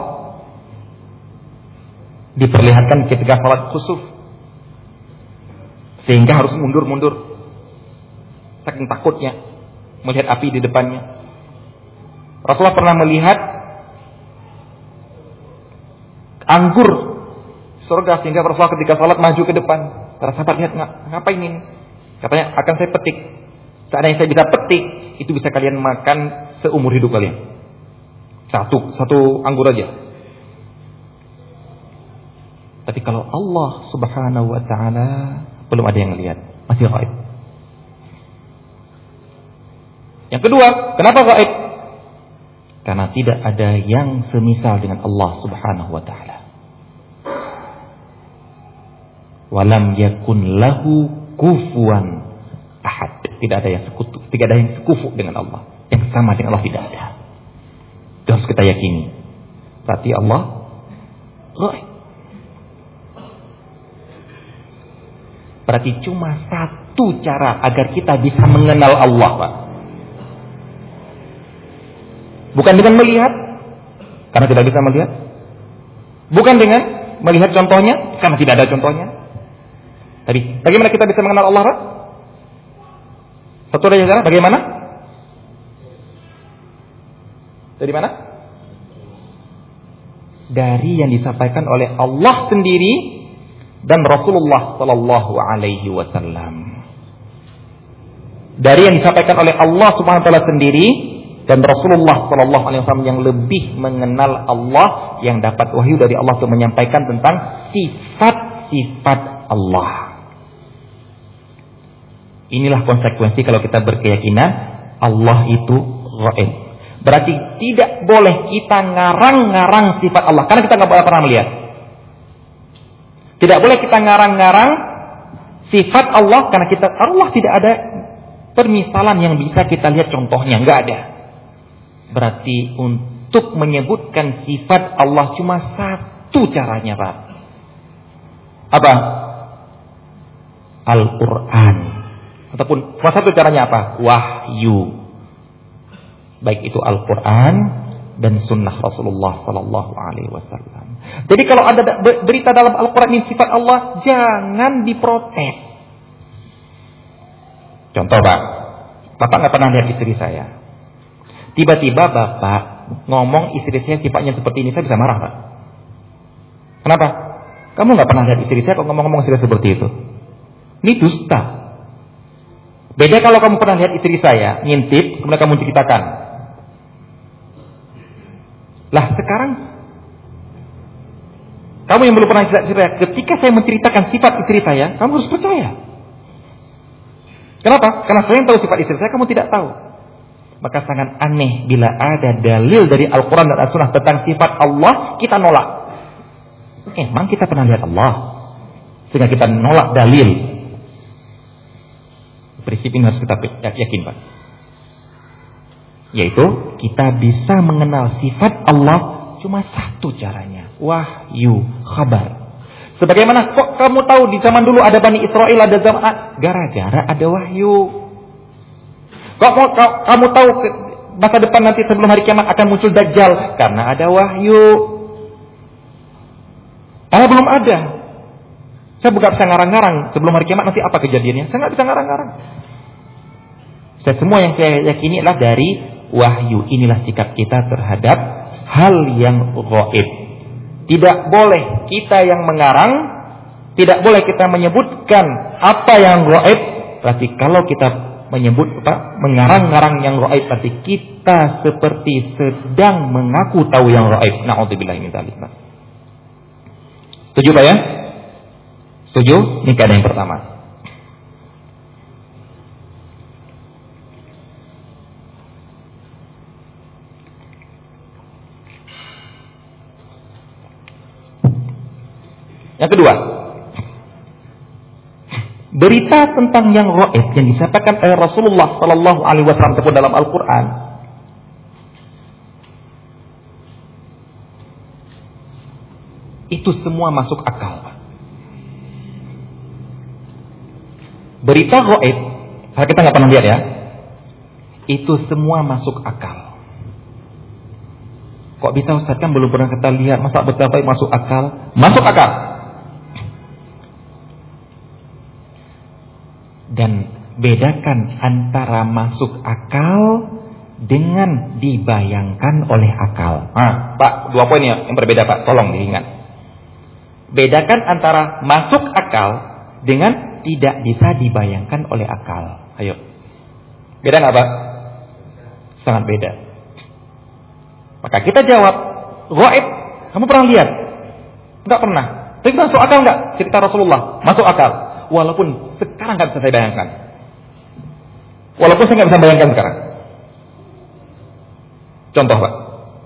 diperlihatkan ketika salat khusuf, sehingga harus mundur-mundur saking takutnya melihat api di depannya. Rasulullah pernah melihat anggur surga, sehingga Rasulullah ketika salat maju ke depan. Para sahabat lihat, ngapain ini? Katanya, akan saya petik. Seandainya saya bisa petik, itu bisa kalian makan seumur hidup kalian. Satu anggur aja. Tapi kalau Allah Subhanahu wa taala belum ada yang lihat, masih gaib. Yang kedua, kenapa gaib? Karena tidak ada yang semisal dengan Allah Subhanahu wa taala. Walam yakun lahu kufuwan ahad. Tidak ada yang sekufu dengan Allah. Yang sama dengan Allah tidak ada. Itu harus kita yakini. Berarti Allah gaib. Berarti cuma satu cara agar kita bisa mengenal Allah, Pak. Bukan dengan melihat, karena tidak bisa melihat. Bukan dengan melihat contohnya, karena tidak ada contohnya. Tapi bagaimana kita bisa mengenal Allah, Pak? Satu saja cara, bagaimana? Dari mana? Dari yang disampaikan oleh Allah sendiri dan Rasulullah sallallahu alaihi wasallam. Dari yang disampaikan oleh Allah Subhanahu wa taala sendiri dan Rasulullah sallallahu alaihi wasallam yang lebih mengenal Allah, yang dapat wahyu dari Allah untuk menyampaikan tentang sifat-sifat Allah. Inilah konsekuensi kalau kita berkeyakinan Allah itu gaib. Berarti tidak boleh kita ngarang-ngarang sifat Allah, karena kita nggak pernah melihat. Tidak boleh kita ngarang-ngarang sifat Allah, karena Allah tidak ada permisalan yang bisa kita lihat contohnya, nggak ada. Berarti untuk menyebutkan sifat Allah cuma satu caranya, Pak. Apa? Al-Quran. Ataupun salah satu caranya apa? Wahyu. Baik itu Al-Quran dan sunnah Rasulullah sallallahu alaihi wasallam. Jadi kalau ada berita dalam Al-Quran ini sifat Allah, jangan diprotes. Contoh, Pak. Bapak nggak pernah lihat istri saya. Tiba-tiba Bapak ngomong istri saya sifatnya seperti ini, saya bisa marah, Pak. Kenapa? Kamu nggak pernah lihat istri saya kok ngomong-ngomong istri seperti itu. Ini dusta. Beda kalau kamu pernah lihat istri saya ngintip, kemudian kamu ceritakan. Lah sekarang kamu yang belum pernah cerita, ketika saya menceritakan sifat istri saya, kamu harus percaya. Kenapa? Karena saya yang tahu sifat istri saya, kamu tidak tahu. Maka sangat aneh bila ada dalil dari Al-Quran dan As-Sunnah tentang sifat Allah, kita nolak. Emang kita pernah lihat Allah? Sehingga kita nolak dalil. Prinsip ini harus kita yakin, Pak. Yaitu kita bisa mengenal sifat Allah cuma satu caranya. Wahyu, khabar. Sebagaimana kok kamu tahu di zaman dulu ada Bani Israel, ada zaman gara-gara ada wahyu. Kok kamu tahu masa depan nanti sebelum hari kiamat akan muncul Dajjal? Karena ada wahyu. Karena belum ada. Saya bukan bisa ngarang-ngarang sebelum hari kiamat nanti apa kejadiannya. Saya nggak bisa ngarang-ngarang. Semua yang saya yakini adalah dari wahyu. Inilah sikap kita terhadap hal yang gaib. Tidak boleh kita yang mengarang, tidak boleh kita menyebutkan apa yang gaib. Berarti kalau kita menyebut mengarang-ngarang yang gaib, berarti kita seperti sedang mengaku tahu yang gaib. Na'udzubillahi min dzalik. Setuju, Pak ya? Setuju? Ini kaidah yang pertama. Yang kedua, Berita tentang yang gaib yang disampaikan oleh Rasulullah sallallahu alaihi wasallam ataupun dalam Al-Qur'an itu semua masuk akal. Berita gaib, karena kita nggak pernah lihat ya, itu semua masuk akal. Kok bisa Ustaz, kan belum pernah kita lihat, masa berita gaib masuk akal? Masuk akal. Dan bedakan antara masuk akal dengan dibayangkan oleh akal. Pak, 2 poin ya yang berbeda Pak, tolong diingat. Bedakan antara masuk akal dengan tidak bisa dibayangkan oleh akal. Ayo. Beda nggak Pak? Sangat beda. Maka kita jawab, gaib, kamu pernah lihat? Enggak pernah. Tapi masuk akal enggak? Cerita Rasulullah, masuk akal. Walaupun sekarang nggak bisa saya bayangkan. Walaupun saya nggak bisa bayangkan sekarang. Contoh Pak.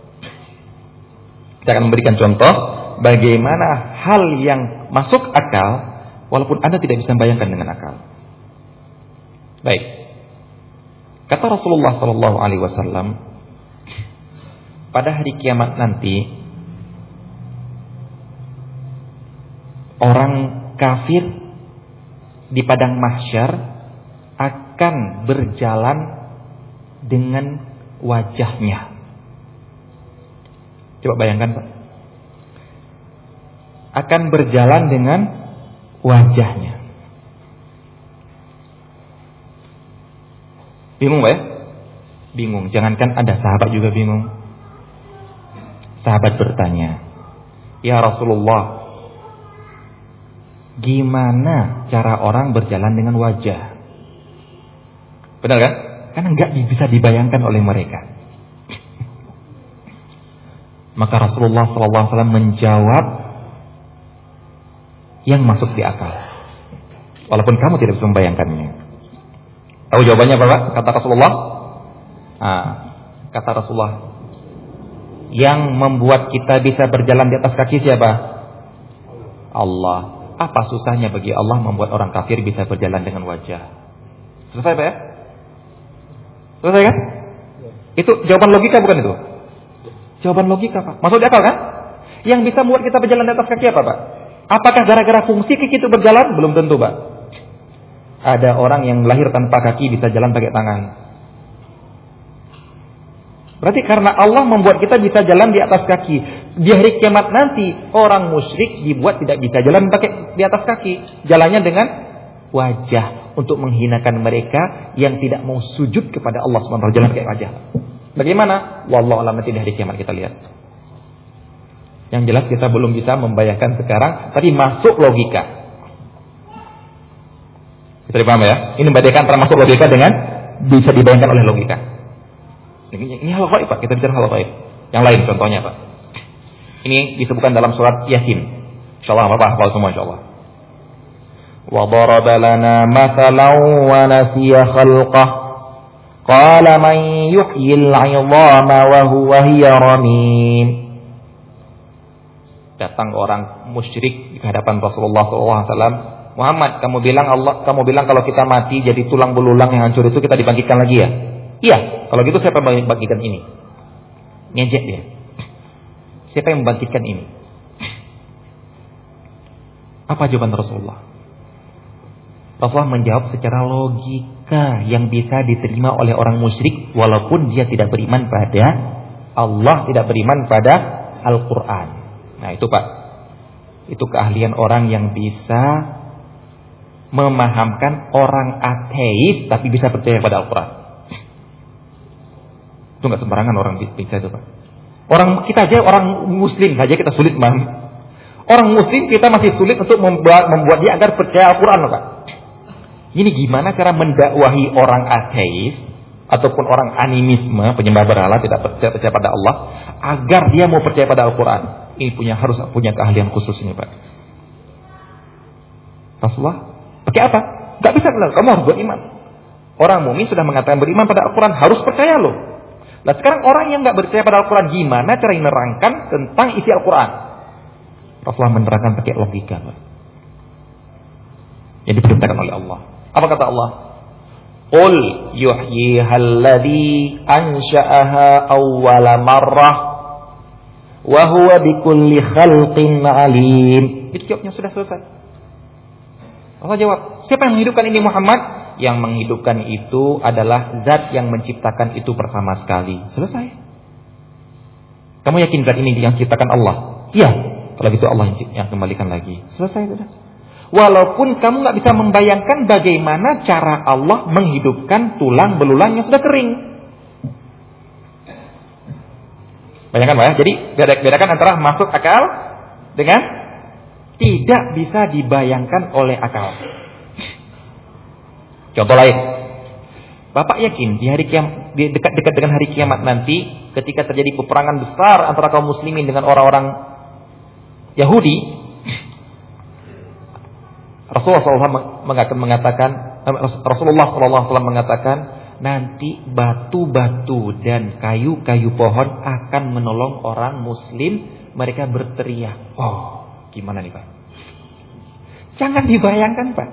Saya akan memberikan contoh bagaimana hal yang masuk akal walaupun Anda tidak bisa bayangkan dengan akal. Baik. Kata Rasulullah sallallahu alaihi wasallam, pada hari kiamat nanti orang kafir di padang mahsyar akan berjalan dengan wajahnya. Coba bayangkan Pak. Akan berjalan dengan wajahnya. Bingung Pak ya? Bingung. Jangankan ada sahabat juga bingung. Sahabat bertanya, "Ya Rasulullah, gimana cara orang berjalan dengan wajah?" Benar kan? Karena enggak bisa dibayangkan oleh mereka. Maka Rasulullah SAW menjawab yang masuk di akal. Walaupun kamu tidak bisa membayangkannya. Tahu jawabannya apa Pak? Kata Rasulullah. Kata Rasulullah, yang membuat kita bisa berjalan di atas kaki siapa? Allah. Apa susahnya bagi Allah membuat orang kafir bisa berjalan dengan wajah? Selesai Pak ya? Selesai kan? Itu jawaban logika bukan itu? Jawaban logika Pak. Masuk di akal kan? Yang bisa membuat kita berjalan di atas kaki apa Pak? Apakah gara-gara fungsi kaki itu berjalan? Belum tentu Pak. Ada orang yang lahir tanpa kaki bisa jalan pakai tangan. Berarti karena Allah membuat kita bisa jalan di atas kaki. Di hari kiamat nanti orang musyrik dibuat tidak bisa jalan pakai di atas kaki. Jalannya dengan wajah, untuk menghinakan mereka yang tidak mau sujud kepada Allah SWT. Jalan pakai wajah. Bagaimana? Wallahu a'lam, nanti di hari kiamat kita lihat. Yang jelas kita belum bisa membayangkan sekarang, tapi masuk logika. Bisa dipaham ya? Ini membedakan antara masuk logika dengan bisa dibayangkan oleh logika. Ini hal gaib Pak, kita bicara hal gaib. Yang lain contohnya Pak. Ini disebutkan dalam surat Yasin. Insyaallah Bapak hafal semua insyaallah. Wa daraba lana mathalan wa nasiya khalqah. Qala man yuhyil 'idhama wa huwa hiya ramim. Datang orang musyrik di hadapan Rasulullah SAW. Muhammad, kamu bilang kalau kita mati jadi tulang belulang yang hancur itu kita dibangkitkan lagi ya? Iya, kalau gitu siapa yang membangkitkan ini? Ngejek dia. Siapa yang membangkitkan ini? Apa jawaban Rasulullah? Rasulullah menjawab secara logika yang bisa diterima oleh orang musyrik walaupun dia tidak beriman pada Allah, tidak beriman pada Al-Quran. Nah itu Pak, itu keahlian orang yang bisa memahamkan orang ateis tapi bisa percaya pada Al-Quran. Itu gak sembarangan orang bisa itu Pak. Orang kita aja, orang muslim saja kita sulit memahami. Orang muslim kita masih sulit untuk membuat dia agar percaya Al-Quran Pak. Ini gimana cara mendakwahi orang ateis ataupun orang animisme, penyembah berhala, tidak percaya pada Allah, agar dia mau percaya pada Al-Quran. Ini harus punya keahlian khusus ini Pak. Rasulullah pakai apa? Gak bisa, kamu harus beriman. Orang mukmin sudah mengatakan beriman pada Al-Quran, harus percaya loh. Nah sekarang orang yang gak percaya pada Al-Quran, gimana cara menerangkan tentang isi Al-Quran? Rasulullah menerangkan pakai logika Pak. yang diperintahkan oleh Allah. Apa kata Allah? Qul yuhyihal ladzi ansha'aha awwala marrah wa huwa bikulli khalqin alim. Itu jawabnya sudah selesai. Allah jawab, siapa yang menghidupkan ini Muhammad? Yang menghidupkan itu adalah zat yang menciptakan itu pertama sekali. Selesai. Kamu yakin zat ini yang ciptakan Allah? Iya. Kalau gitu Allah yang kembalikan lagi. Selesai sudah. Walaupun kamu nggak bisa membayangkan bagaimana cara Allah menghidupkan tulang belulang yang sudah kering. Bayangkan Pak ya. Jadi bedakan antara masuk akal dengan tidak bisa dibayangkan oleh akal. Contoh lain. Bapak yakin di dekat-dekat dengan hari kiamat nanti, ketika terjadi peperangan besar antara kaum muslimin dengan orang-orang Yahudi, Rasulullah SAW mengatakan nanti batu-batu dan kayu-kayu pohon akan menolong orang muslim. Mereka berteriak. Oh, gimana nih Pak? Jangan dibayangkan Pak.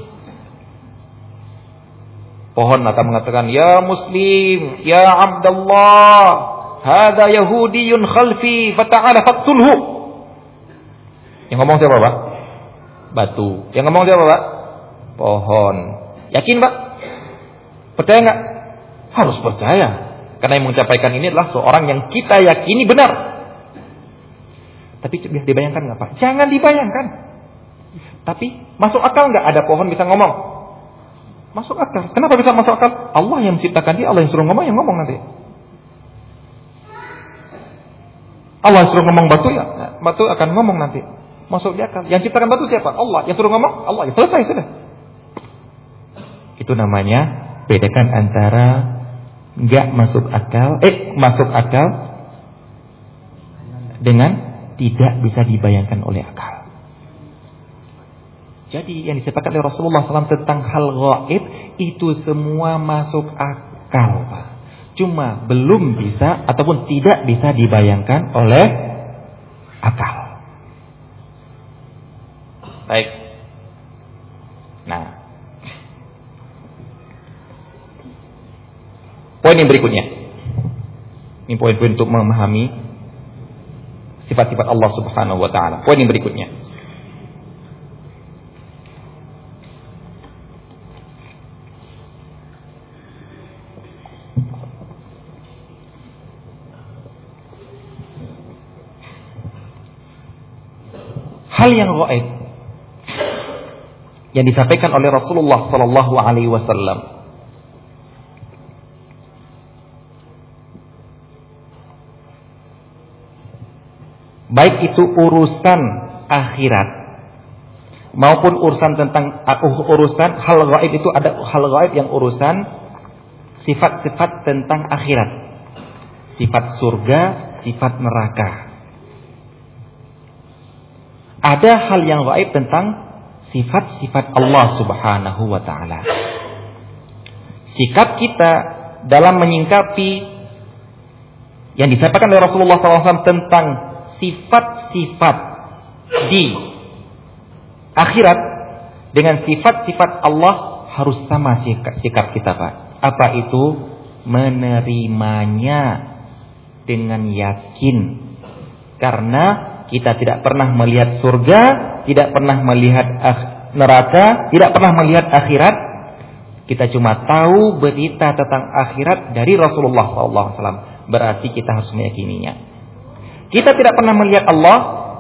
Pohon akan mengatakan, ya muslim, ya abdallah, hada yahudiyun khalfi, fata'ala faktulhu. Yang ngomong siapa Pak? Batu. Yang ngomong siapa Pak? Pohon. Yakin Pak? Percaya nggak? Harus percaya. Karena yang menyampaikan ini adalah seorang yang kita yakini benar. Tapi bisa dibayangkan nggak Pak? Jangan dibayangkan. Tapi masuk akal nggak ada pohon bisa ngomong? Masuk akal. Kenapa bisa masuk akal? Allah yang menciptakan dia, Allah yang suruh ngomong, yang ngomong nanti. Allah yang suruh ngomong batu, ya batu akan ngomong nanti. Masuk di akal. Yang ciptakan batu siapa? Allah. Yang suruh ngomong? Allah. Ya, selesai sudah. Itu namanya bedakan antara nggak masuk akal, masuk akal dengan tidak bisa dibayangkan oleh akal. Jadi yang disebutkan oleh Rasulullah SAW tentang hal gaib itu semua masuk akal, Pak. Cuma belum bisa ataupun tidak bisa dibayangkan oleh akal. Baik. Nah, poin yang berikutnya. Ini poin-poin untuk memahami sifat-sifat Allah Subhanahu wa taala. Poin yang berikutnya. Hal yang gaib yang disampaikan oleh Rasulullah sallallahu alaihi wasallam baik itu urusan akhirat maupun urusan tentang urusan hal gaib, itu ada hal gaib yang urusan sifat-sifat tentang akhirat, sifat surga, sifat neraka. Ada hal yang gaib tentang sifat-sifat Allah Subhanahu wa taala. Sikap kita dalam menyingkapi yang disampaikan oleh Rasulullah SAW tentang sifat-sifat di akhirat dengan sifat-sifat Allah harus sama sikap kita, Pak. Apa itu? Menerimanya dengan yakin. Karena kita tidak pernah melihat surga, tidak pernah melihat neraka, tidak pernah melihat akhirat. Kita cuma tahu berita tentang akhirat dari Rasulullah SAW. Berarti kita harus meyakininya. Kita tidak pernah melihat Allah,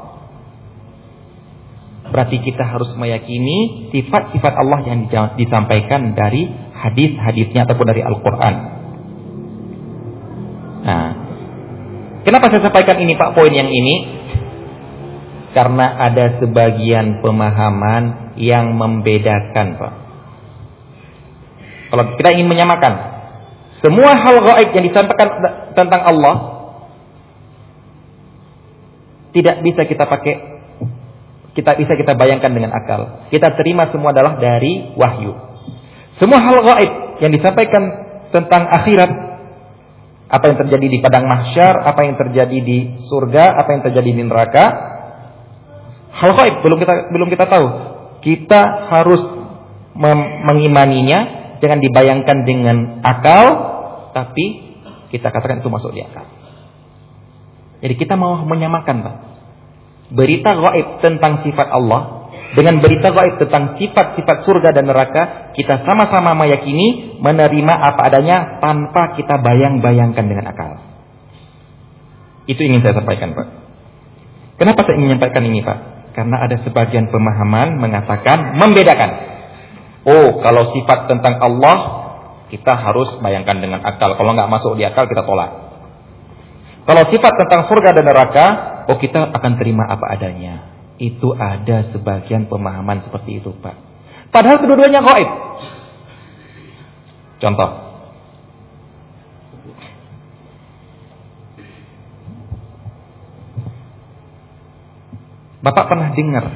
berarti kita harus meyakini sifat-sifat Allah yang disampaikan dari hadis-hadisnya ataupun dari Al-Quran. Nah, kenapa saya sampaikan ini Pak, poin yang ini? Karena ada sebagian pemahaman yang membedakan, Pak. Kalau kita ingin menyamakan semua hal gaib yang disampaikan tentang Allah, tidak bisa kita pakai, kita bayangkan dengan akal. Kita terima semua adalah dari wahyu. Semua hal gaib yang disampaikan tentang akhirat, apa yang terjadi di padang mahsyar, apa yang terjadi di surga, apa yang terjadi di neraka, hal gaib belum kita tahu. Kita harus mengimaninya, jangan dibayangkan dengan akal, tapi kita katakan itu masuk di akal. Jadi kita mau menyamakan, Pak, berita gaib tentang sifat Allah dengan berita gaib tentang sifat-sifat surga dan neraka. Kita sama-sama meyakini, menerima apa adanya tanpa kita bayang-bayangkan dengan akal. Itu ingin saya sampaikan, Pak. Kenapa saya ingin menyampaikan ini, Pak? Karena ada sebagian pemahaman mengatakan, membedakan. Oh, kalau sifat tentang Allah kita harus bayangkan dengan akal. Kalau nggak masuk di akal kita tolak. Kalau sifat tentang surga dan neraka, oh kita akan terima apa adanya. Itu ada sebagian pemahaman seperti itu, Pak. Padahal kedua-duanya gaib. Contoh. Bapak pernah dengar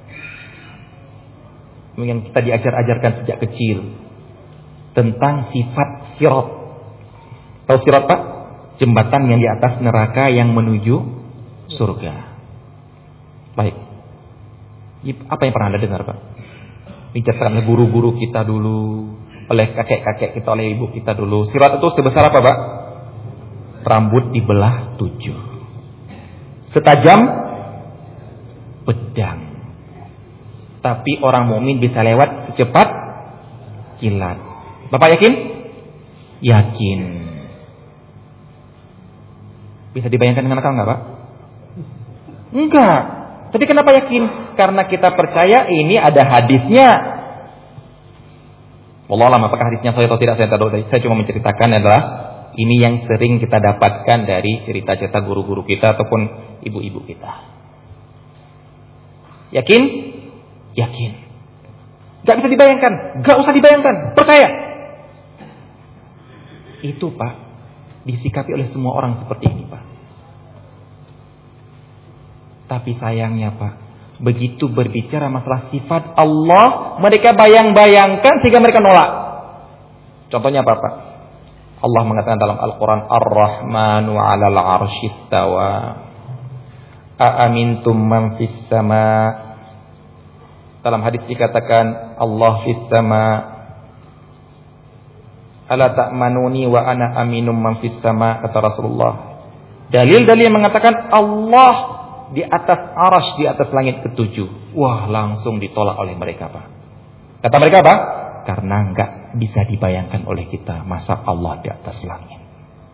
yang kita diajar-ajarkan sejak kecil tentang sifat sirat. Tahu sirat, Pak? Jembatan yang di atas neraka yang menuju surga. Baik. Apa yang pernah Anda dengar, Pak? Diceritakan oleh guru-guru kita dulu, oleh kakek-kakek kita, oleh ibu kita dulu. Sirat itu sebesar apa, Pak? Rambut dibelah 7. Setajam pedang. Tapi orang mukmin bisa lewat secepat kilat. Bapak yakin? Yakin. Bisa dibayangkan dengan akal nggak, Pak? Enggak. Tapi kenapa yakin? Karena kita percaya ini ada hadisnya. Wallahualam apakah hadisnya sahih atau tidak saya tahu. Saya cuma menceritakan adalah ini yang sering kita dapatkan dari cerita-cerita guru-guru kita ataupun ibu-ibu kita. Yakin? Yakin. Gak bisa dibayangkan. Gak usah dibayangkan. Percaya. Itu, Pak, disikapi oleh semua orang seperti ini, Pak. Tapi sayangnya, Pak, begitu berbicara masalah sifat Allah, mereka bayang-bayangkan sehingga mereka nolak. Contohnya apa, Pak? Allah mengatakan dalam Al-Quran, Ar-Rahmanu 'alal 'arsy istawa. A'amintum man fis sama. Dalam hadis dikatakan Allah fis sama. Ala ta'manuni wa ana aminum man fis sama, kata Rasulullah. Dalil-dalil yang mengatakan Allah di atas arasy, di atas langit ke-7. Wah, langsung ditolak oleh mereka, Pak. Kata mereka apa? Karena enggak bisa dibayangkan oleh kita masa Allah di atas langit.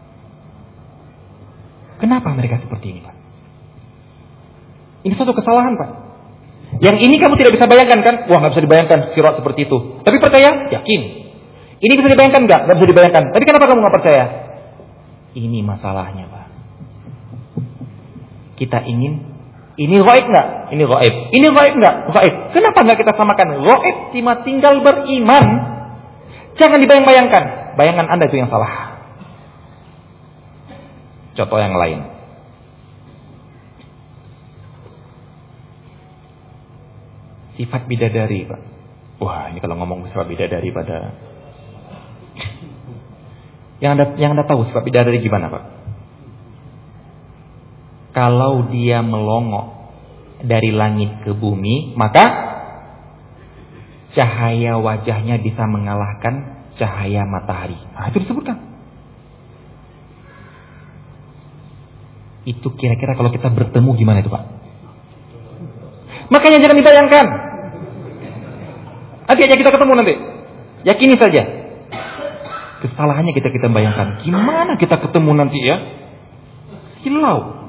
Kenapa mereka seperti ini, Pak? Ini suatu kesalahan, Pak. Yang ini kamu tidak bisa bayangkan, kan? Wah, nggak bisa dibayangkan sirat seperti itu. Tapi percaya? Yakin. Ini bisa dibayangkan nggak? Nggak bisa dibayangkan. Tapi kenapa kamu nggak percaya? Ini masalahnya, Pak. Kita ingin ini gaib nggak? Ini gaib. Ini gaib nggak? Gaib. Kenapa nggak kita samakan? Gaib cuma tinggal beriman. Jangan dibayang-bayangkan. Bayangan Anda itu yang salah. Contoh yang lain. Sifat bidadari, Pak. Wah, ini kalau ngomong sifat bidadari pada yang anda tahu sifat bidadari gimana, Pak? Kalau dia melongo dari langit ke bumi, maka cahaya wajahnya bisa mengalahkan cahaya matahari. Nah, itu disebutkan. Itu kira-kira kalau kita bertemu gimana itu, Pak? Makanya jangan dibayangkan. Nanti aja kita ketemu nanti. Yakini saja. Kesalahannya kita bayangkan. Gimana kita ketemu nanti ya? Silau.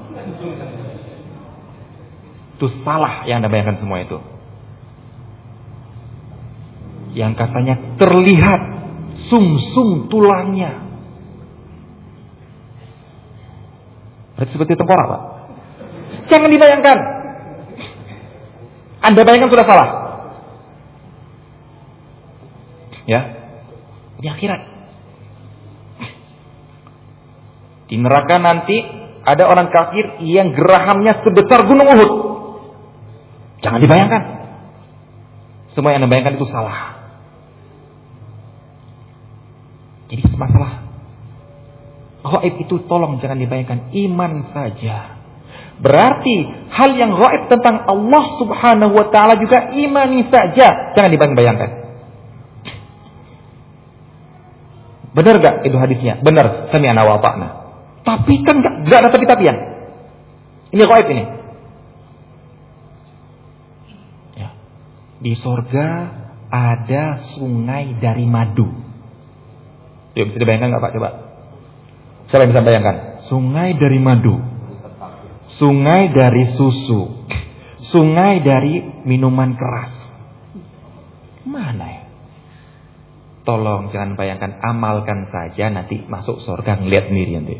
Itu salah yang Anda bayangkan semua itu. Yang katanya terlihat sumsum tulangnya. Berarti seperti tengkorak, Pak. Jangan dibayangkan. Anda bayangkan sudah salah. Ya, di akhirat. Di neraka nanti ada orang kafir yang gerahamnya sebesar gunung Uhud. Jangan dibayangkan. Semua yang Anda bayangkan itu salah. Jadi masalah gaib itu tolong jangan dibayangkan, iman saja. Berarti hal yang gaib tentang Allah Subhanahu wa taala juga imani saja, jangan dibayangkan. Benar gak itu hadisnya? Benar. Sami'na wa ata'na. Tapi kan gak ada tapi-tapian. Ini gaib ini. Ya. Di surga ada sungai dari madu. Yuk, bisa dibayangkan gak Pak? Coba. Siapa yang bisa bayangkan? Sungai dari madu. Sungai dari susu. Sungai dari minuman keras. Mana ya? Tolong jangan bayangkan, amalkan saja nanti masuk surga ngeliat sendiri nanti.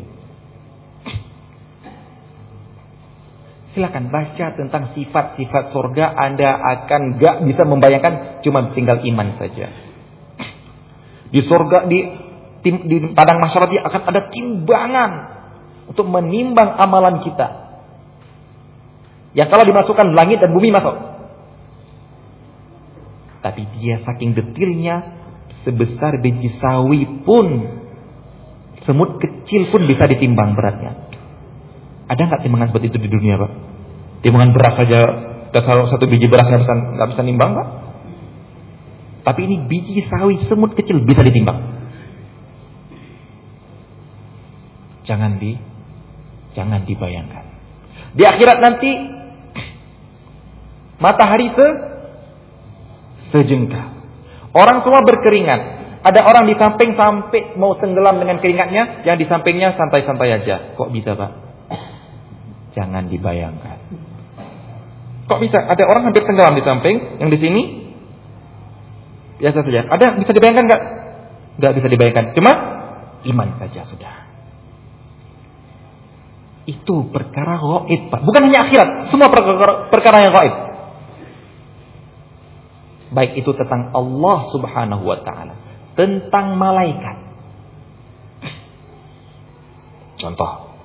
Silakan baca tentang sifat-sifat surga, Anda akan gak bisa membayangkan, cuma tinggal iman saja. Di surga, di padang mahsyar akan ada timbangan untuk menimbang amalan kita. Yang kalau dimasukkan langit dan bumi masuk. Tapi dia saking detilnya, sebesar biji sawi pun, semut kecil pun bisa ditimbang beratnya. Ada nggak timbangan seperti itu di dunia, Pak? Timbangan beras saja, kalau satu biji beras nggak bisa nimbang, Pak. Tapi ini biji sawi semut kecil bisa ditimbang. Jangan dibayangkan. Di akhirat nanti matahari sejengkal. Orang semua berkeringat. Ada orang di samping sampai mau tenggelam dengan keringatnya, yang di sampingnya santai-santai aja. Kok bisa, Pak? Jangan dibayangkan. Kok bisa? Ada orang hampir tenggelam di samping, yang di sini biasa saja. Ada bisa dibayangkan nggak? Nggak bisa dibayangkan. Cuma iman saja sudah. Itu perkara gaib, Pak. Bukan hanya akhirat, semua perkara yang gaib. Baik itu tentang Allah Subhanahu wa ta'ala, tentang malaikat. Contoh,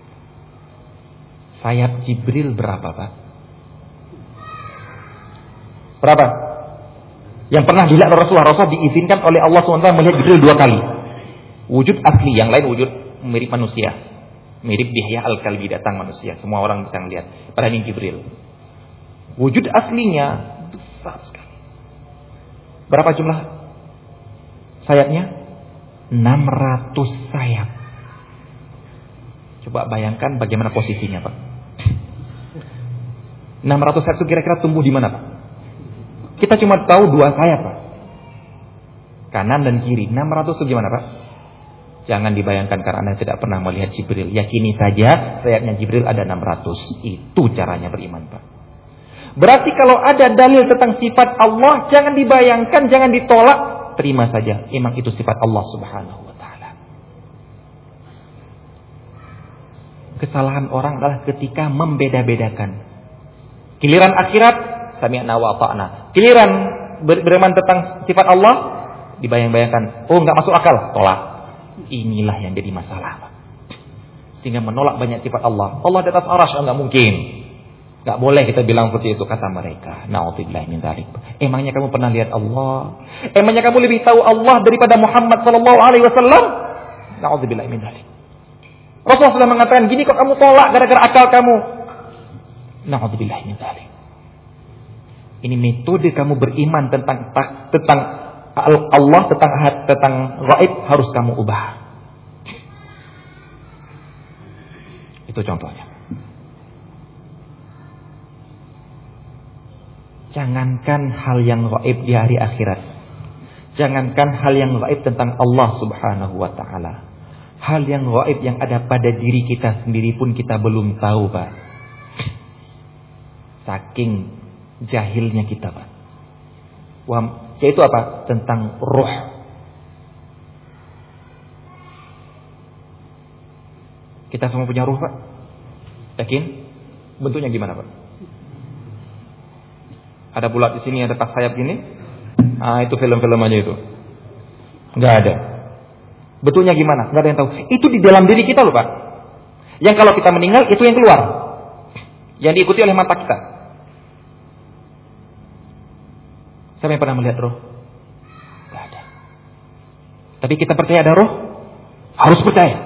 sayap Jibril berapa, Pak? Berapa? Yang pernah dilihat Rasulullah diizinkan oleh Allah SWT melihat Jibril 2 kali. Wujud asli, yang lain wujud mirip manusia. Mirip Dihya al-Kalbi, datang manusia. Semua orang bisa melihat. Padahal ini Jibril. Wujud aslinya besar sekali. Berapa jumlah sayapnya? 600 sayap. Coba bayangkan bagaimana posisinya, Pak. 600 sayap itu kira-kira tumbuh di mana, Pak? Kita cuma tahu 2 sayap, Pak. Kanan dan kiri. 600 itu gimana, Pak? Jangan dibayangkan karena Anda tidak pernah melihat Jibril. Yakini saja sayapnya Jibril ada 600. Itu caranya beriman, Pak. Berarti kalau ada dalil tentang sifat Allah, jangan dibayangkan, jangan ditolak, terima saja. Memang itu sifat Allah Subhanahu wa ta'ala. Kesalahan orang adalah ketika membeda-bedakan. Giliran akhirat, sami'na wa ata'na. Giliran beriman tentang sifat Allah, dibayang-bayangkan, oh enggak masuk akal, tolak. Inilah yang jadi masalah, Pak. Sehingga menolak banyak sifat Allah. Allah di atas arasy, enggak mungkin. Gak boleh kita bilang seperti itu, kata mereka. Na'udzubillah min dzalik. Emangnya kamu pernah lihat Allah? Emangnya kamu lebih tahu Allah daripada Muhammad sallallahu alaihi wasallam? Na'udzubillah min dzalik. Rasulullah sudah mengatakan gini, kok kamu tolak gara-gara akal kamu? Na'udzubillah min dzalik. Ini metode kamu beriman tentang Allah, tentang gaib harus kamu ubah. Itu contohnya. Jangankan hal yang gaib di hari akhirat. Jangankan hal yang gaib tentang Allah Subhanahu wa ta'ala. Hal yang gaib yang ada pada diri kita sendiri pun kita belum tahu, Pak. Saking jahilnya kita, Pak. Yaitu apa? Tentang ruh. Kita semua punya ruh, Pak. Yakin? Bentuknya gimana, Pak? Ada bulat di sini, ada tak sayap gini. Itu film-film aja itu. Enggak ada. Betulnya gimana? Enggak ada yang tahu. Itu di dalam diri kita loh, Pak. Yang kalau kita meninggal itu yang keluar. Yang diikuti oleh mata kita. Siapa yang pernah melihat roh? Enggak ada. Tapi kita percaya ada roh? Harus percaya.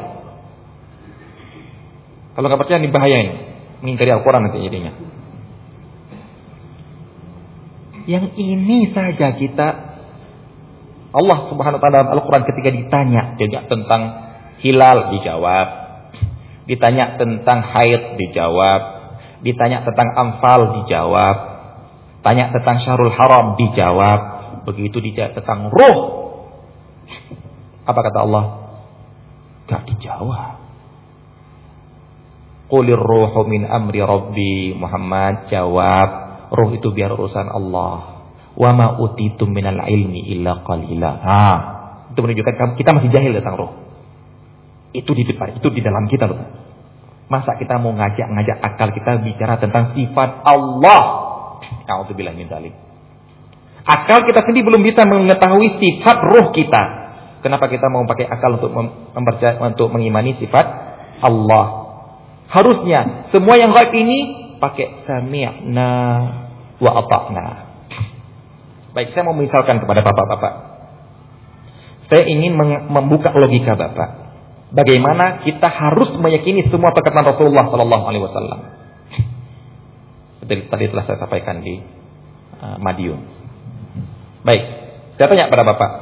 Kalau enggak percaya ini bahaya ini. Mengingkari Al-Quran nanti jadinya. Yang ini saja kita Allah Subhanahu wa taala dalam Al-Qur'an ketika ditanya tentang hilal dijawab, ditanya tentang haid dijawab, ditanya tentang anfal dijawab, tanya tentang syahrul haram dijawab, begitu ditanya tentang ruh, apa kata Allah? Gak dijawab. Qulir ruhu min amri rabbi, Muhammad jawab, ruh itu biar urusan Allah. Wa ma utitum minal ilmi illa qalila. Itu menunjukkan kita masih jahil tentang roh. Itu di depan, itu di dalam kita loh. Masa kita mau ngajak akal kita bicara tentang sifat Allah? A'udzubillahi min dzalik. Akal kita sendiri belum bisa mengetahui sifat roh kita. Kenapa kita mau pakai akal untuk mengimani sifat Allah? Harusnya semua yang gaib ini pakai sami'na wa ata'na. Baik, saya mau misalkan kepada bapak-bapak. Saya ingin membuka logika bapak. Bagaimana kita harus meyakini semua perkataan Rasulullah sallallahu alaihi wasallam. Seperti tadi telah saya sampaikan di Madiun. Baik, saya tanya pada bapak.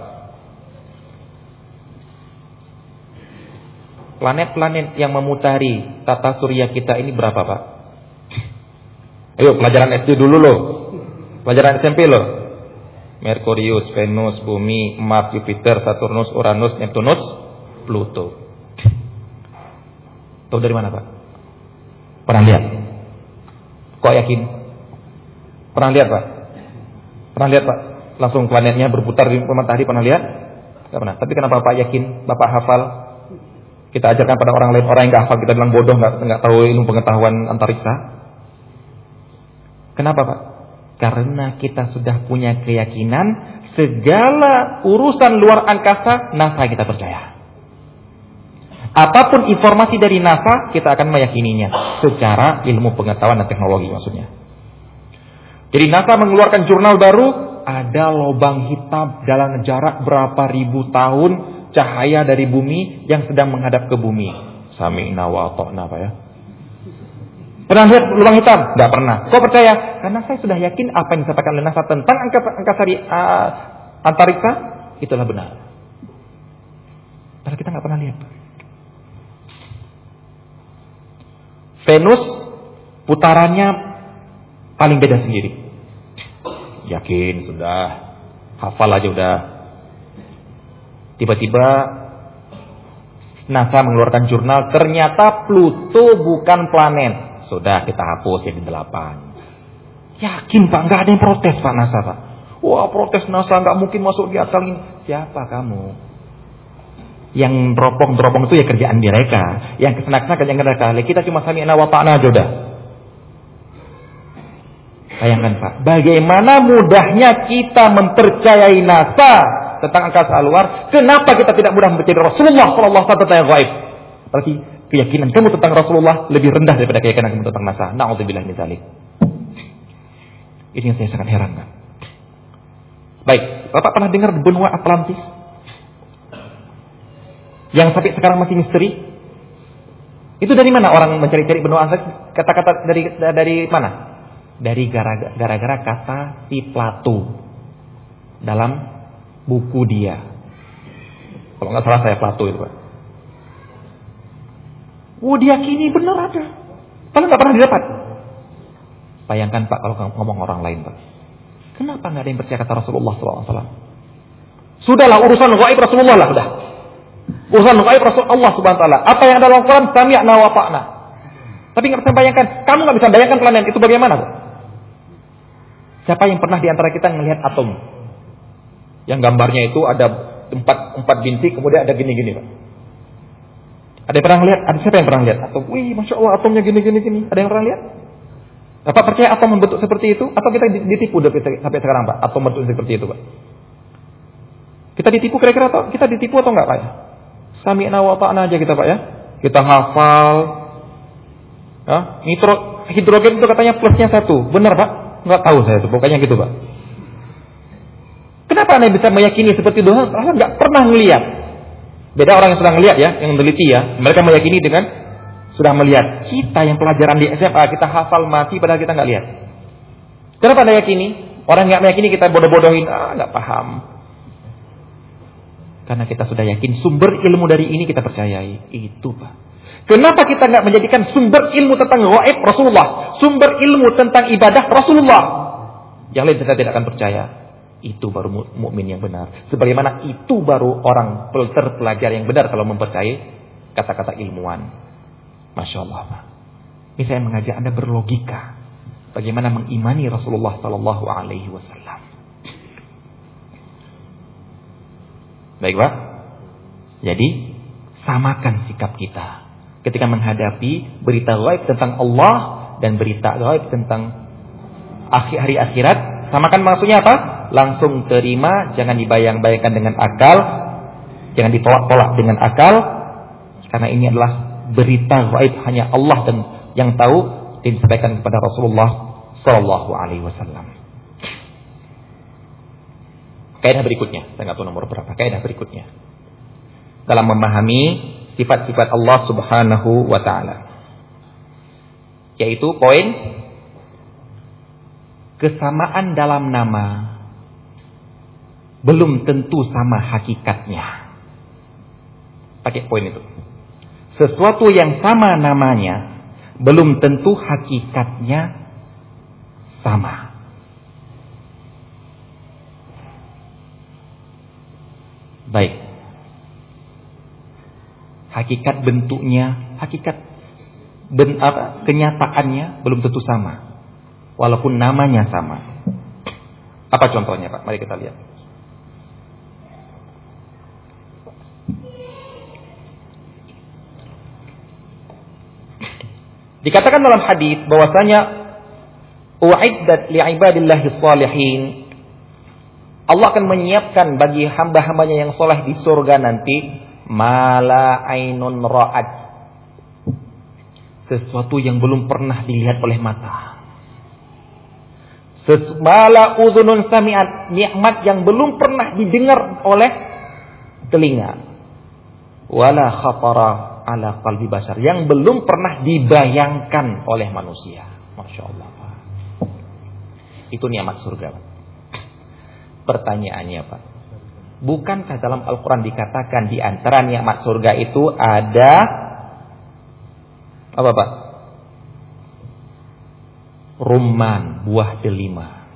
Planet-planet yang memutari tata surya kita ini berapa, Pak? Ayo, pelajaran SD dulu loh. Pelajaran SMP loh. Merkurius, Venus, Bumi, Mars, Jupiter, Saturnus, Uranus, Neptunus, Pluto. Tahu dari mana, Pak? Pernah lihat? Kok yakin? Pernah lihat, Pak? Pernah lihat, Pak? Langsung planetnya berputar di matahari, pernah lihat? Tidak pernah. Tapi kenapa Bapak yakin? Bapak hafal? Kita ajarkan pada orang lain, orang yang nggak hafal kita bilang bodoh, nggak tahu ilmu pengetahuan antariksa. Kenapa, Pak? Karena kita sudah punya keyakinan segala urusan luar angkasa NASA kita percaya. Apapun informasi dari NASA kita akan meyakininya secara ilmu pengetahuan dan teknologi maksudnya. Jadi NASA mengeluarkan jurnal baru, ada lubang hitam dalam jarak berapa ribu tahun cahaya dari bumi yang sedang menghadap ke bumi. Sami'na wa ata'na, Pak ya. Pernah lihat lubang hitam? Tidak pernah. Kok percaya? Karena saya sudah yakin apa yang disampaikan oleh NASA tentang angkasa antariksa itulah benar. Padahal kita nggak pernah lihat. Venus putarannya paling beda sendiri. Yakin sudah, hafal aja udah. Tiba-tiba NASA mengeluarkan jurnal, ternyata Pluto bukan planet. Sudah kita hapus jadi 8. Yakin Pak, nggak ada yang protes Pak NASA Pak. Wah protes NASA nggak mungkin masuk di akal ini. Siapa kamu? Yang teropong itu ya kerjaan mereka. Yang kesenak-kenak kerjaan mereka. Kita cuma sami'na wa ta'na aja udah. Bayangkan Pak, bagaimana mudahnya kita mempercayai NASA tentang angkasa luar. Kenapa kita tidak mudah mempercayai Rasulullah sallallahu alaihi wasallam tentang gaib? Berarti keyakinan kamu tentang Rasulullah lebih rendah daripada keyakinan kamu tentang NASA. Na'udzubillah min dzalik. Ini yang saya sangat heran, Pak. Baik, Bapak pernah dengar benua Atlantis? Yang sampai sekarang masih misteri? Itu dari mana orang mencari-cari benua Atlantis? Kata-kata dari mana? Dari gara-gara kata si Plato dalam buku dia. Kalau nggak salah saya Plato itu, Pak. Diyakini benar ada. Padahal nggak pernah didapat. Bayangkan Pak kalau ngomong orang lain Pak. Kenapa nggak ada yang percaya kata Rasulullah SAW? Sudahlah urusan gaib Rasulullah lah sudah. Urusan gaib Rasulullah Subhanahu Wa Taala. Apa yang ada dalam Quran sami'na wa ta'na. Tapi nggak bisa bayangkan. Kamu nggak bisa bayangkan planet itu bagaimana Pak? Siapa yang pernah diantara kita melihat atom? Yang gambarnya itu ada empat bintik kemudian ada gini-gini Pak. Ada yang pernah lihat? Ada siapa yang pernah lihat? Atau, wih, masya Allah atomnya gini. Ada yang pernah lihat? Bapak percaya atom membentuk seperti itu? Atau kita ditipu sampai sekarang Pak? Atom membentuk seperti itu Pak? Kita ditipu kira-kira atau kita ditipu atau enggak Pak? Sami'na wa ta'na aja kita Pak ya. Kita hafal. Hidrogen itu katanya plusnya 1. Benar Pak? Enggak tahu saya itu. Pokoknya gitu Pak. Kenapa Anda bisa meyakini seperti itu? Karena enggak pernah melihat. Beda orang yang sedang melihat ya, yang meneliti ya. Mereka meyakini dengan sudah melihat. Kita yang pelajaran di SMA, kita hafal mati padahal kita nggak lihat. Kenapa Anda yakini? Orang nggak meyakini kita bodoh-bodohin. Nggak paham. Karena kita sudah yakin sumber ilmu dari ini kita percayai. Itu Pak. Kenapa kita nggak menjadikan sumber ilmu tentang gaib Rasulullah, sumber ilmu tentang ibadah Rasulullah? Yang lain kita tidak akan percaya. Itu baru mukmin yang benar. Sebagaimana itu baru orang terpelajar yang benar kalau mempercayai kata-kata ilmuwan. Masya Allah Pak. Ini saya mengajak Anda berlogika. Bagaimana mengimani Rasulullah Sallallahu Alaihi Wasallam. Baik Pak. Jadi samakan sikap kita ketika menghadapi berita gaib tentang Allah dan berita gaib tentang hari akhirat. Samakan maksudnya apa? Langsung terima, jangan dibayang-bayangkan dengan akal, jangan ditolak-tolak dengan akal, karena ini adalah berita gaib hanya Allah dan yang tahu, disampaikan kepada Rasulullah Sallallahu Alaihi Wasallam. Kaidah berikutnya, saya nggak tahu nomor berapa. Kaidah berikutnya dalam memahami sifat-sifat Allah Subhanahu wa Ta'ala, yaitu poin kesamaan dalam nama belum tentu sama hakikatnya. Pakai poin itu. Sesuatu yang sama namanya belum tentu hakikatnya sama. Baik. Hakikat bentuknya, kenyataannya belum tentu sama. Walaupun namanya sama. Apa contohnya Pak? Mari kita lihat. Dikatakan dalam hadis bahwasanya u'iddat li'ibadillahis shalihin. Allah akan menyiapkan bagi hamba-hambanya yang soleh di surga nanti mala ainun ra'at, sesuatu yang belum pernah dilihat oleh mata. Mala udhunun sami'at, nikmat yang belum pernah didengar oleh telinga. Wala khatara ala qalbi bashar, yang belum pernah dibayangkan oleh manusia. Masya Allah. Itu nikmat surga Pak. Pertanyaannya Pak, bukankah dalam Al-Quran dikatakan di antara nikmat surga itu ada apa Pak? Rumman, buah delima.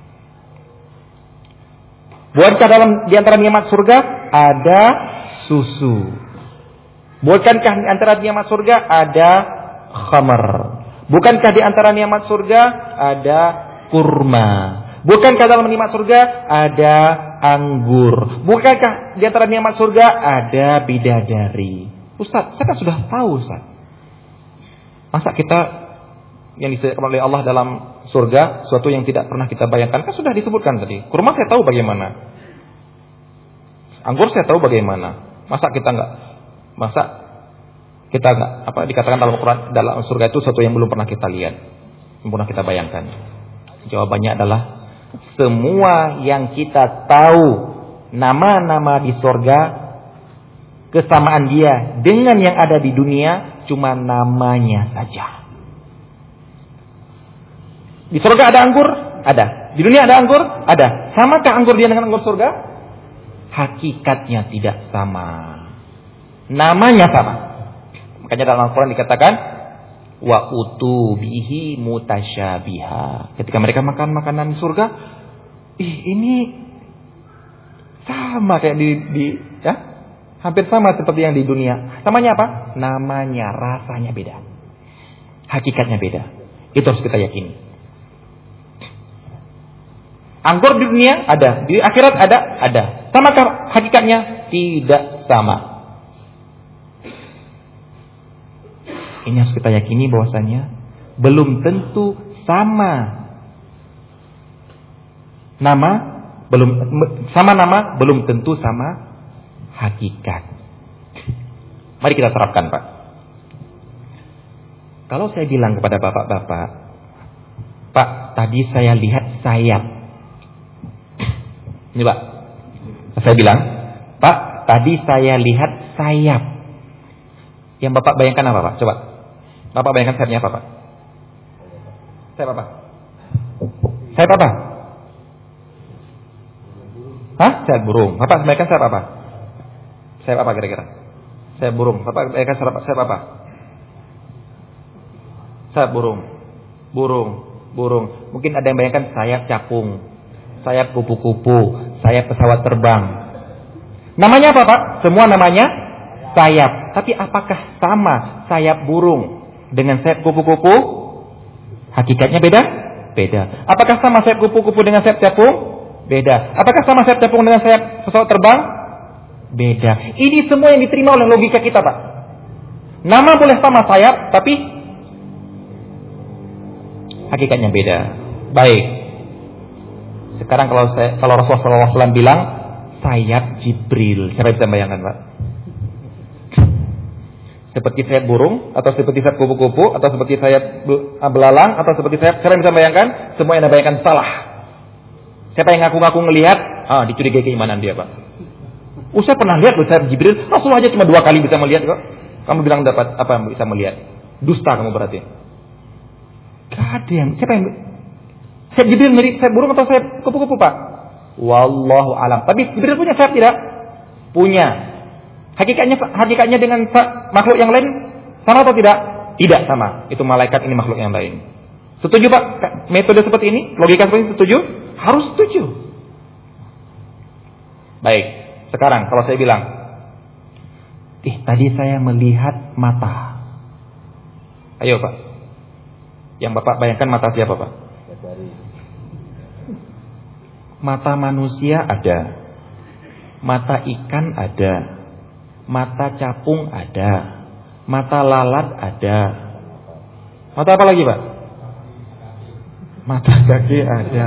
Bukankah di antara nikmat surga ada susu? Bukankah di antara nikmat surga ada khamar? Bukankah di antara nikmat surga ada kurma? Bukankah dalam nikmat surga ada anggur? Bukankah di antara nikmat surga ada bidadari? Ustaz, saya kan sudah tahu Ustaz. Masa kita yang disebutkan oleh Allah dalam surga sesuatu yang tidak pernah kita bayangkan? Kan sudah disebutkan tadi. Kurma saya tahu bagaimana. Anggur saya tahu bagaimana. Masa kita enggak dikatakan dalam Al-Qur'an dalam surga itu sesuatu yang belum pernah kita lihat, belum pernah kita bayangkan. Jawabannya adalah semua yang kita tahu nama-nama di surga, kesamaan dia dengan yang ada di dunia cuma namanya saja. Di surga ada anggur? Ada. Di dunia ada anggur? Ada. Samakah anggur dia dengan anggur surga? Hakikatnya tidak sama. Namanya sama. Makanya dalam Al-Quran dikatakan wa utu bihi mutasyabiha. Ketika mereka makan makanan di surga, ini sama kayak ya, hampir sama seperti yang di dunia. Namanya apa? Namanya, rasanya beda. Hakikatnya beda. Itu harus kita yakini. Anggur di dunia ada, di akhirat ada. Samakah hakikatnya? Tidak sama. Ini harus kita yakini bahwasanya belum tentu sama nama, belum tentu sama hakikat. Mari kita terapkan Pak. Kalau saya bilang kepada bapak-bapak, Pak, tadi saya lihat sayap. Ini Pak, saya bilang, Pak, tadi saya lihat sayap. Yang Bapak bayangkan apa Pak? Coba. Bapak bayangkan sayapnya apa Pak? Sayap apa? Sayap apa? Hah? Sayap burung. Bapak bayangkan sayap apa? Sayap apa kira-kira? Sayap burung. Sayap apa? Sayap burung. Burung. Mungkin ada yang bayangkan sayap capung, sayap kupu-kupu, sayap pesawat terbang. Namanya apa, Pak? Semua namanya sayap. Tapi apakah sama sayap burung dengan sayap kupu-kupu? Hakikatnya beda? Beda. Apakah sama sayap kupu-kupu dengan sayap capung? Beda. Apakah sama sayap capung dengan sayap pesawat terbang? Beda. Ini semua yang diterima oleh logika kita, Pak. Nama boleh sama sayap, tapi hakikatnya beda. Baik. Sekarang kalau Rasulullah SAW bilang sayap Jibril, siapa bisa bayangkan, Pak? Seperti sayap burung, atau seperti sayap kupu-kupu, atau seperti sayap belalang, atau seperti sayap, siapa bisa bayangkan? Semua yang Anda bayangkan salah. Siapa yang ngaku-ngaku ngelihat, dicurigai keimanan dia, Pak. Saya pernah lihat loh sayap Jibril, Rasulullah aja cuma 2 kali bisa melihat kok. Kamu bilang dapat apa yang bisa melihat? Dusta kamu berarti. Gak ada yang, siapa yang sayap Jibril mirip sayap burung atau sayap kupu-kupu, Pak? Wallahu alam. Tapi Jibril punya sayap tidak? Punya. Hakikatnya dengan makhluk yang lain sama atau tidak? Tidak sama. Itu malaikat, ini makhluk yang lain. Setuju, Pak? Metode seperti ini, logika seperti ini setuju? Harus setuju. Baik. Sekarang kalau saya bilang, tadi saya melihat mata. Ayo, Pak. Yang Bapak bayangkan mata siapa, Pak? Mata manusia ada. Mata ikan ada. Mata capung ada. Mata lalat ada. Mata apa lagi, Pak? Mata kaki ada.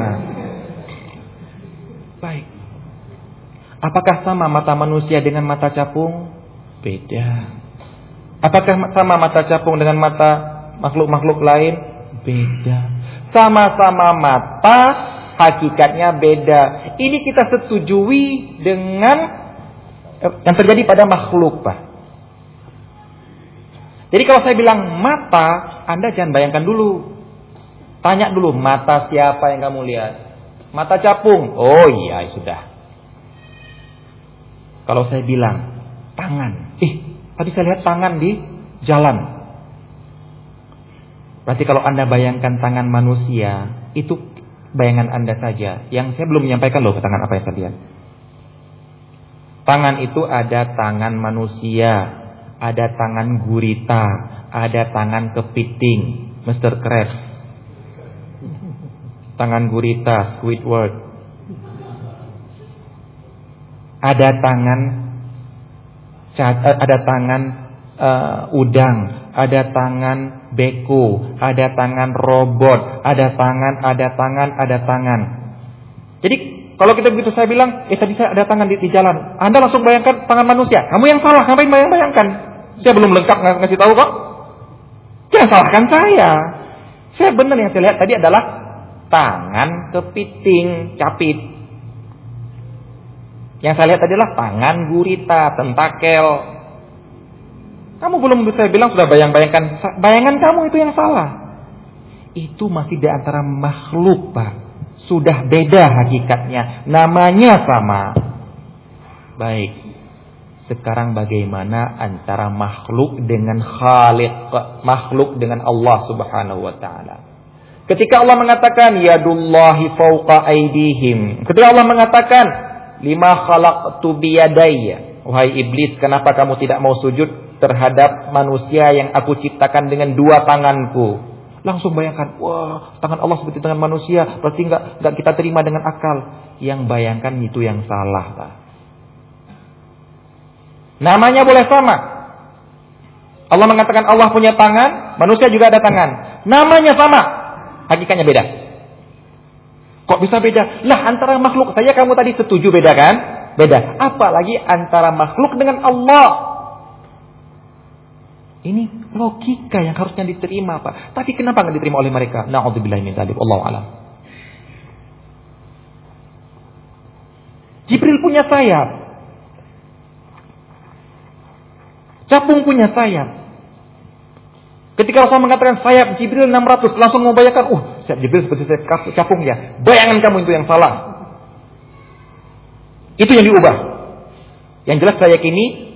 Baik. Apakah sama mata manusia dengan mata capung? Beda. Apakah sama mata capung dengan mata makhluk-makhluk lain? Beda. Sama-sama mata, hakikatnya beda. Ini kita setujui dengan yang terjadi pada makhluk, Pak. Jadi kalau saya bilang mata, Anda jangan bayangkan dulu. Tanya dulu, mata siapa yang kamu lihat? Mata capung. Oh iya, sudah. Kalau saya bilang tangan, tadi saya lihat tangan di jalan. Berarti kalau Anda bayangkan tangan manusia, itu bayangan Anda saja. Yang saya belum menyampaikan loh tangan apa yang saya lihat. Tangan itu ada tangan manusia, ada tangan gurita, ada tangan kepiting, Mr. Krabs. Tangan gurita, Squidward. Ada tangan udang, ada tangan beko, ada tangan robot, ada tangan. Jadi kalau kita begitu saya bilang, tadi saya ada tangan di jalan. Anda langsung bayangkan tangan manusia. Kamu yang salah, ngapain bayangkan? Saya belum lengkap ngasih tahu kok. Jangan salahkan saya. Saya benar yang saya lihat tadi adalah tangan kepiting, capit. Yang saya lihat tadi adalah tangan gurita, tentakel. Kamu belum saya bilang sudah bayangkan bayangan kamu itu yang salah. Itu masih di antara makhluk, Pak. Sudah beda hakikatnya. Namanya sama. Baik. Sekarang bagaimana antara makhluk dengan Khaliq, makhluk dengan Allah Subhanahu wa taala? Ketika Allah mengatakan yadullahi fawqa aydihim. Ketika Allah mengatakan lima khalaqtu biyadayya. Wahai iblis, kenapa kamu tidak mau sujud terhadap manusia yang aku ciptakan dengan 2 tanganku? Langsung bayangkan, wah, tangan Allah seperti tangan manusia, berarti enggak kita terima dengan akal. Yang bayangkan itu yang salah, Pak. Namanya boleh sama. Allah mengatakan Allah punya tangan, manusia juga ada tangan. Namanya sama, hakikatnya beda. Kok bisa beda? Lah antara makhluk saja kamu tadi setuju beda kan? Beda. Apalagi antara makhluk dengan Allah. Ini logika yang harusnya diterima, Pak. Tapi kenapa nggak diterima oleh mereka? Na'udzubillahi min dzalik. Wallahu a'lam. Jibril punya sayap. Capung punya sayap. Ketika Rasul mengatakan sayap Jibril 600, langsung membayangkan, sayap Jibril seperti sayap capung ya. Bayangan kamu itu yang salah. Itu yang diubah. Yang jelas saya yakini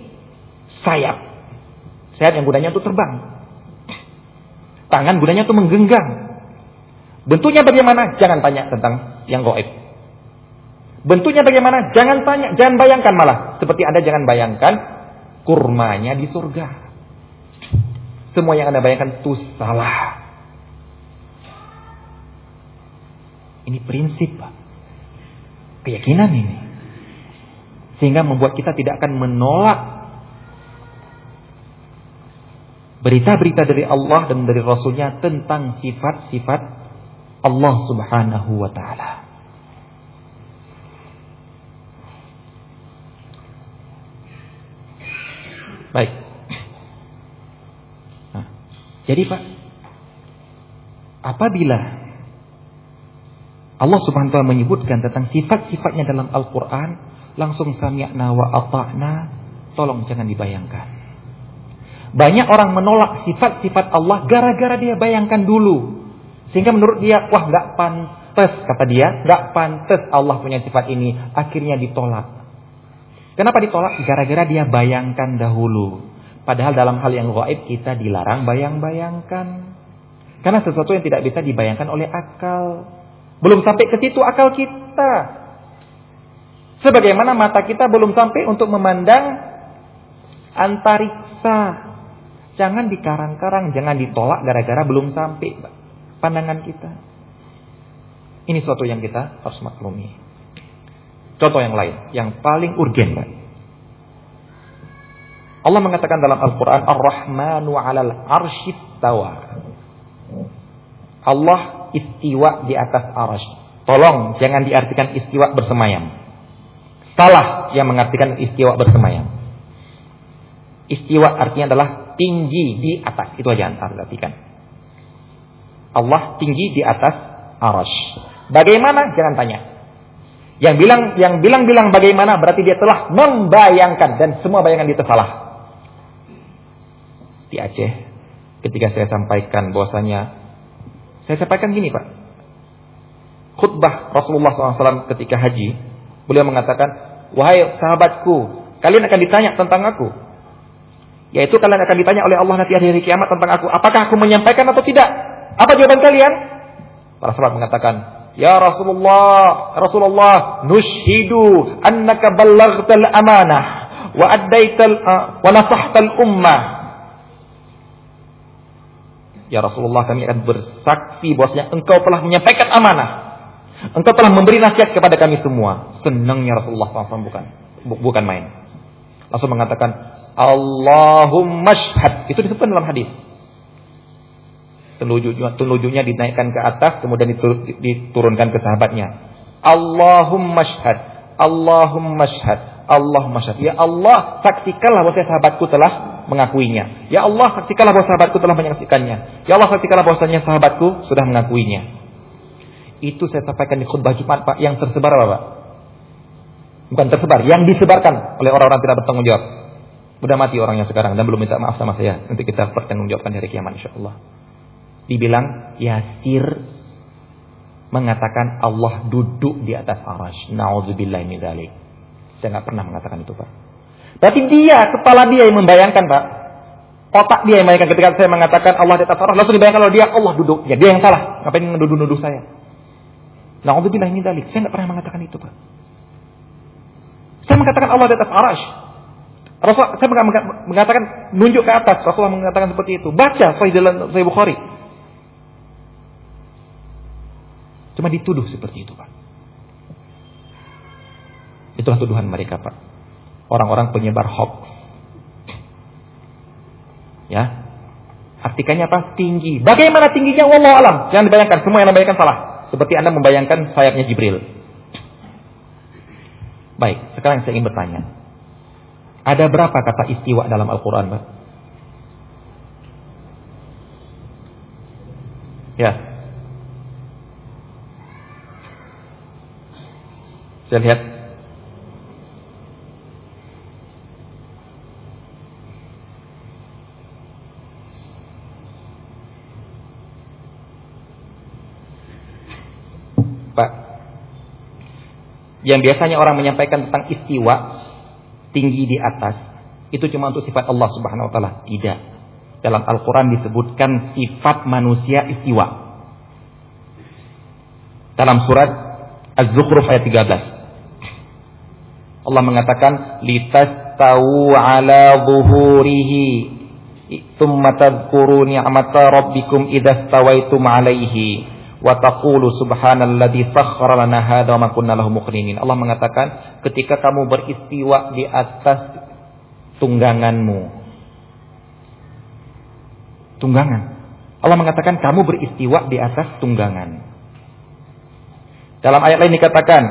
sayap. Sayap yang gunanya untuk terbang. Tangan gunanya untuk menggenggam. Bentuknya bagaimana? Jangan tanya tentang yang gaib. Bentuknya bagaimana? Jangan tanya, jangan bayangkan malah. Seperti Anda jangan bayangkan kurmanya di surga. Semua yang Anda bayangkan itu salah. Ini prinsip, Pak. Keyakinan ini. Sehingga membuat kita tidak akan menolak berita-berita dari Allah dan dari Rasulnya tentang sifat-sifat Allah Subhanahu wa ta'ala. Baik. Nah, jadi Pak, apabila Allah Subhanahu wa ta'ala menyebutkan tentang sifat-sifatnya dalam Al-Quran, langsung sami'na wa ata'na, tolong jangan dibayangkan. Banyak orang menolak sifat-sifat Allah gara-gara dia bayangkan dulu. Sehingga menurut dia, wah gak pantas, kata dia, gak pantas Allah punya sifat ini. Akhirnya ditolak. Kenapa ditolak? Gara-gara dia bayangkan dahulu. Padahal dalam hal yang gaib kita dilarang bayang-bayangkan. Karena sesuatu yang tidak bisa dibayangkan oleh akal. Belum sampai ke situ akal kita. Sebagaimana mata kita belum sampai untuk memandang antariksa. Jangan dikarang-karang, jangan ditolak gara-gara belum sampai pandangan kita. Ini suatu yang kita harus maklumi. Contoh yang lain, yang paling urgen, Pak. Allah mengatakan dalam Al-Quran, Ar-Rahmanu 'alal 'arsy istawa. Allah istiwa di atas arasy. Tolong jangan diartikan istiwa bersemayam. Salah yang mengartikan istiwa bersemayam. Istiwa artinya adalah tinggi di atas. Itu aja yang artikan. Allah tinggi di atas arasy. Bagaimana? Jangan tanya. Yang bilang bagaimana berarti dia telah membayangkan, dan semua bayangan dia salah. Di Aceh, ketika saya sampaikan bahwasanya, saya sampaikan gini Pak, khutbah Rasulullah SAW ketika haji, beliau mengatakan, wahai sahabatku, kalian akan ditanya tentang aku. Yaitu kalian akan ditanya oleh Allah nanti hari kiamat tentang aku. Apakah aku menyampaikan atau tidak? Apa jawaban kalian? Para sahabat mengatakan, ya Rasulullah, nushhidu annaka ballaghtal amanah wa addaital wa nasahtal ummah. Ya Rasulullah, kami akan bersaksi bahwasanya engkau telah menyampaikan amanah. Engkau telah memberi nasihat kepada kami semua. Senangnya Rasulullah SAW bukan main. Langsung mengatakan, Allahumma syhad. Itu disebutkan dalam hadis. Telunjuknya dinaikkan ke atas, kemudian diturunkan ke sahabatnya. Allahumma syhad, Allahumma syhad, Allahumma syhad. Ya Allah, saksikanlah bahwa sahabatku telah mengakuinya. Ya Allah, saksikanlah bahwa sahabatku telah menyaksikannya. Ya Allah, saksikanlah bahwasanya sahabatku sudah mengakuinya. Itu saya sampaikan di khutbah Jumat, Pak, yang tersebar apa, Pak? Bukan tersebar, yang disebarkan oleh orang-orang tidak bertanggung jawab. Udah mati orangnya sekarang dan belum minta maaf sama saya. Nanti kita bertanggung jawabkan hari kiamat insyaallah. Dibilang Yasir mengatakan Allah duduk di atas arasy. Nauzubillahi min dzalik. Saya enggak pernah mengatakan itu, Pak. Berarti dia, kepala dia yang membayangkan, Pak. Otak dia yang membayangkan ketika saya mengatakan Allah di atas arasy, langsung dibayangkan kalau dia Allah duduk. Ya, dia yang salah. Ngapain nuduh-nuduh saya? Nauzubillahi min dzalik. Saya enggak pernah mengatakan itu, Pak. Saya mengatakan Allah di atas arasy. Rasul, saya mengatakan nunjuk ke atas. Rasulullah mengatakan seperti itu. Baca Sahih Bukhari. Cuma dituduh seperti itu, Pak. Itulah tuduhan mereka, Pak. Orang-orang penyebar hoax. Ya. Artikannya apa? Tinggi. Bagaimana tingginya? Wallahu alam. Jangan dibayangkan. Semua yang dibayangkan salah. Seperti Anda membayangkan sayapnya Jibril. Baik, sekarang saya ingin bertanya. Ada berapa kata istiwa dalam Al-Quran, Pak? Ya. Saya lihat. Pak, yang biasanya orang menyampaikan tentang istiwa, tinggi di atas, Itu cuma untuk sifat Allah Subhanahu wa taala. Tidak. Dalam Al-Qur'an disebutkan sifat manusia istiwa. Dalam surat Az-Zukhruf ayat 13. Allah mengatakan litastawu ala zuhurihi thumma tadhkuru ni'mata rabbikum idza stawaitum 'alaihi wa taqulu subhanalladzi sakhkhara lana hadza wa ma kunna lahu muqrinin. Allah mengatakan ketika kamu beristiwa di atas tungganganmu. Tunggangan. Allah mengatakan kamu beristiwa di atas tunggangan. Dalam ayat lain dikatakan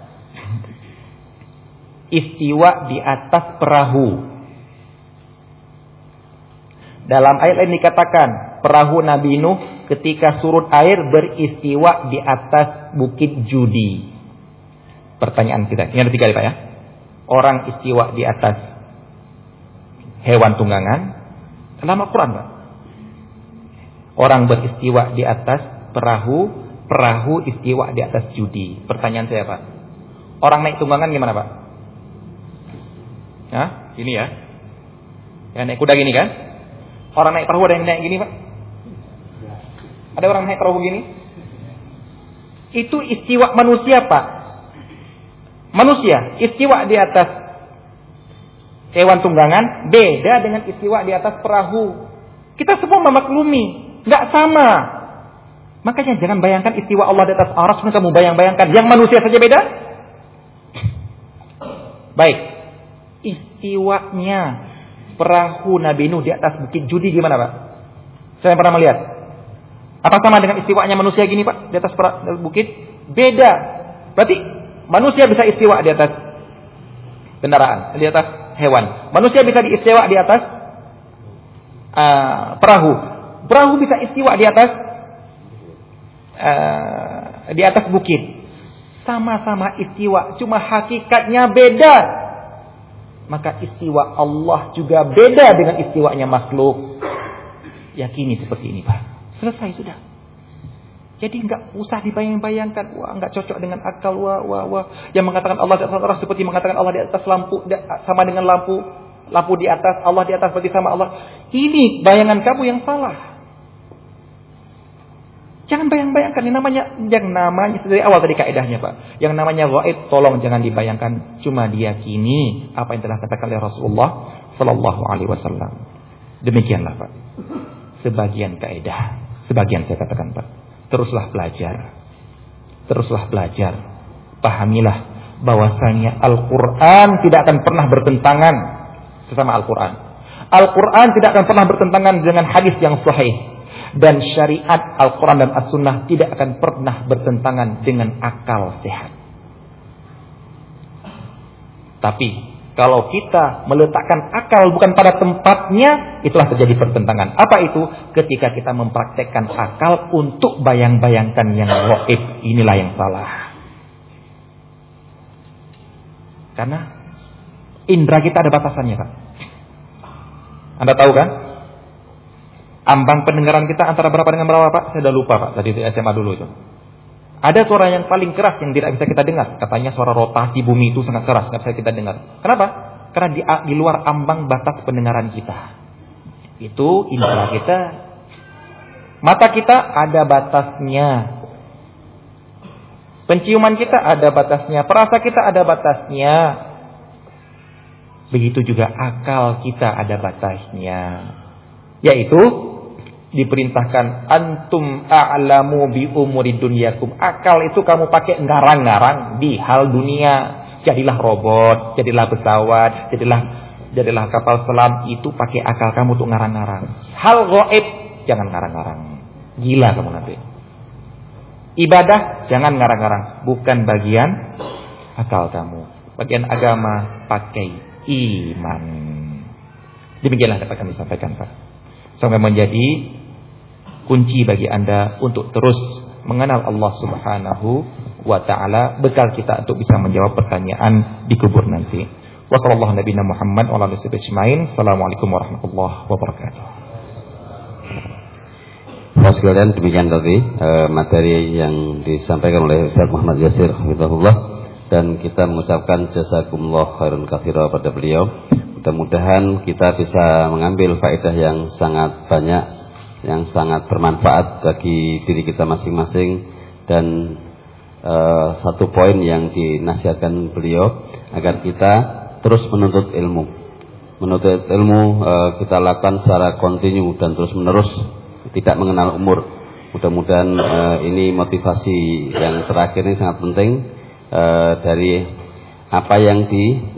istiwa di atas perahu. Dalam ayat lain dikatakan perahu Nabi Nuh ketika surut air beristiwa di atas bukit Judi. Pertanyaan kita, ini ada 3 Pak ya. Orang istiwa di atas hewan tunggangan dalam Al-Quran Pak. Orang beristiwa di atas perahu, perahu istiwa di atas judi. Pertanyaan saya Pak, orang naik tunggangan gimana Pak? Hah? Gini ya? Ya naik kuda gini kan? Orang naik perahu ada yang naik gini Pak? Ada orang naik perahu gini? Itu istiwa manusia Pak. Manusia istiwa di atas hewan tunggangan beda dengan istiwa di atas perahu. Kita semua memaklumi, nggak sama. Makanya jangan bayangkan istiwa Allah di atas arsy, kamu bayang-bayangkan yang manusia saja beda. Baik, istiwanya perahu Nabi Nuh di atas bukit Judi gimana Pak? Saya pernah melihat. Apa sama dengan istiwanya manusia gini Pak di atas bukit? Beda. Berarti manusia bisa istiwa di atas kendaraan, di atas hewan. Manusia bisa diistiwa di atas perahu. Perahu bisa istiwa di atas bukit. Sama-sama istiwa, cuma hakikatnya beda. Maka istiwa Allah juga beda dengan istiwanya makhluk. Yakini seperti ini Pak. Selesai sudah. Jadi enggak usah dibayang-bayangkan, wah enggak cocok dengan akal, wah. Yang mengatakan Allah di atas seperti mengatakan Allah di atas lampu sama dengan lampu di atas, Allah di atas berarti sama Allah. Ini bayangan kamu yang salah. Jangan bayang-bayangkan yang namanya dari awal tadi kaidahnya Pak. Yang namanya ghaib tolong jangan dibayangkan, cuma diyakini apa yang telah dikatakan oleh Rasulullah sallallahu alaihi wasallam. Demikianlah Pak. Sebagian kaidah, sebagian saya katakan Pak. Teruslah belajar. Pahamilah bahwasanya Al-Qur'an tidak akan pernah bertentangan sesama Al-Qur'an. Al-Qur'an tidak akan pernah bertentangan dengan hadis yang sahih. Dan syariat Al-Quran dan As-Sunnah tidak akan pernah bertentangan dengan akal sehat. Tapi kalau kita meletakkan akal bukan pada tempatnya, itulah terjadi pertentangan. Apa itu? Ketika kita mempraktekkan akal untuk bayang-bayangkan yang gaib, inilah yang salah. Karena indera kita ada batasannya Pak. Anda tahu kan? Ambang pendengaran kita antara berapa dengan berapa Pak? Saya sudah lupa Pak, tadi di SMA dulu itu. Ada suara yang paling keras yang tidak bisa kita dengar. Katanya suara rotasi bumi itu sangat keras, tidak bisa kita dengar. Kenapa? Karena di luar ambang batas pendengaran kita. Itu indera kita. Mata kita ada batasnya. Penciuman kita ada batasnya. Perasa kita ada batasnya. Begitu juga akal kita ada batasnya. Yaitu diperintahkan antum a'lamu bi umuri dunyakum. Akal itu kamu pakai ngarang-ngarang di hal dunia. Jadilah robot, jadilah pesawat, jadilah kapal selam, itu pakai akal kamu untuk ngarang-ngarang. Hal gaib jangan ngarang-ngarang. Gila kamu nanti. Ibadah jangan ngarang-ngarang, bukan bagian akal kamu. Bagian agama pakai iman. Demikianlah dapat kami sampaikan Pak. Sampai menjadi kunci bagi Anda untuk terus mengenal Allah Subhanahu wa taala, bekal kita untuk bisa menjawab pertanyaan di kubur nanti. Wassallallahu nabiyana Muhammad wa ala alihi wasallam. Assalamualaikum warahmatullahi wabarakatuh. Bapak sekalian, demikian tadi materi yang disampaikan oleh Ustaz Muhammad Yasir hafizahullah, dan kita mengucapkan jazakumullah khairan katsira pada beliau. Mudah-mudahan kita bisa mengambil faedah yang sangat banyak, yang sangat bermanfaat bagi diri kita masing-masing. Dan satu poin yang dinasihatkan beliau, agar kita terus menuntut ilmu. Menuntut ilmu kita lakukan secara kontinu dan terus menerus, tidak mengenal umur. Mudah-mudahan ini motivasi yang terakhir ini sangat penting, dari apa yang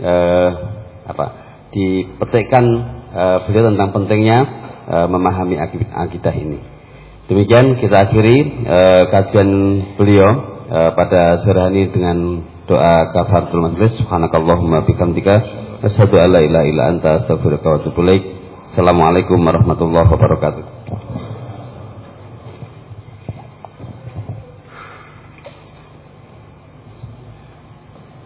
dipetikkan beliau tentang pentingnya memahami akidah ini. Demikian kita akhiri kajian beliau pada sore ini dengan doa kafaratul majlis. Subhanakallahumma bihamdika asyhadu an la ilaha illa anta astaghfiruka wa atubu ilaik. Assalamualaikum warahmatullahi wabarakatuh.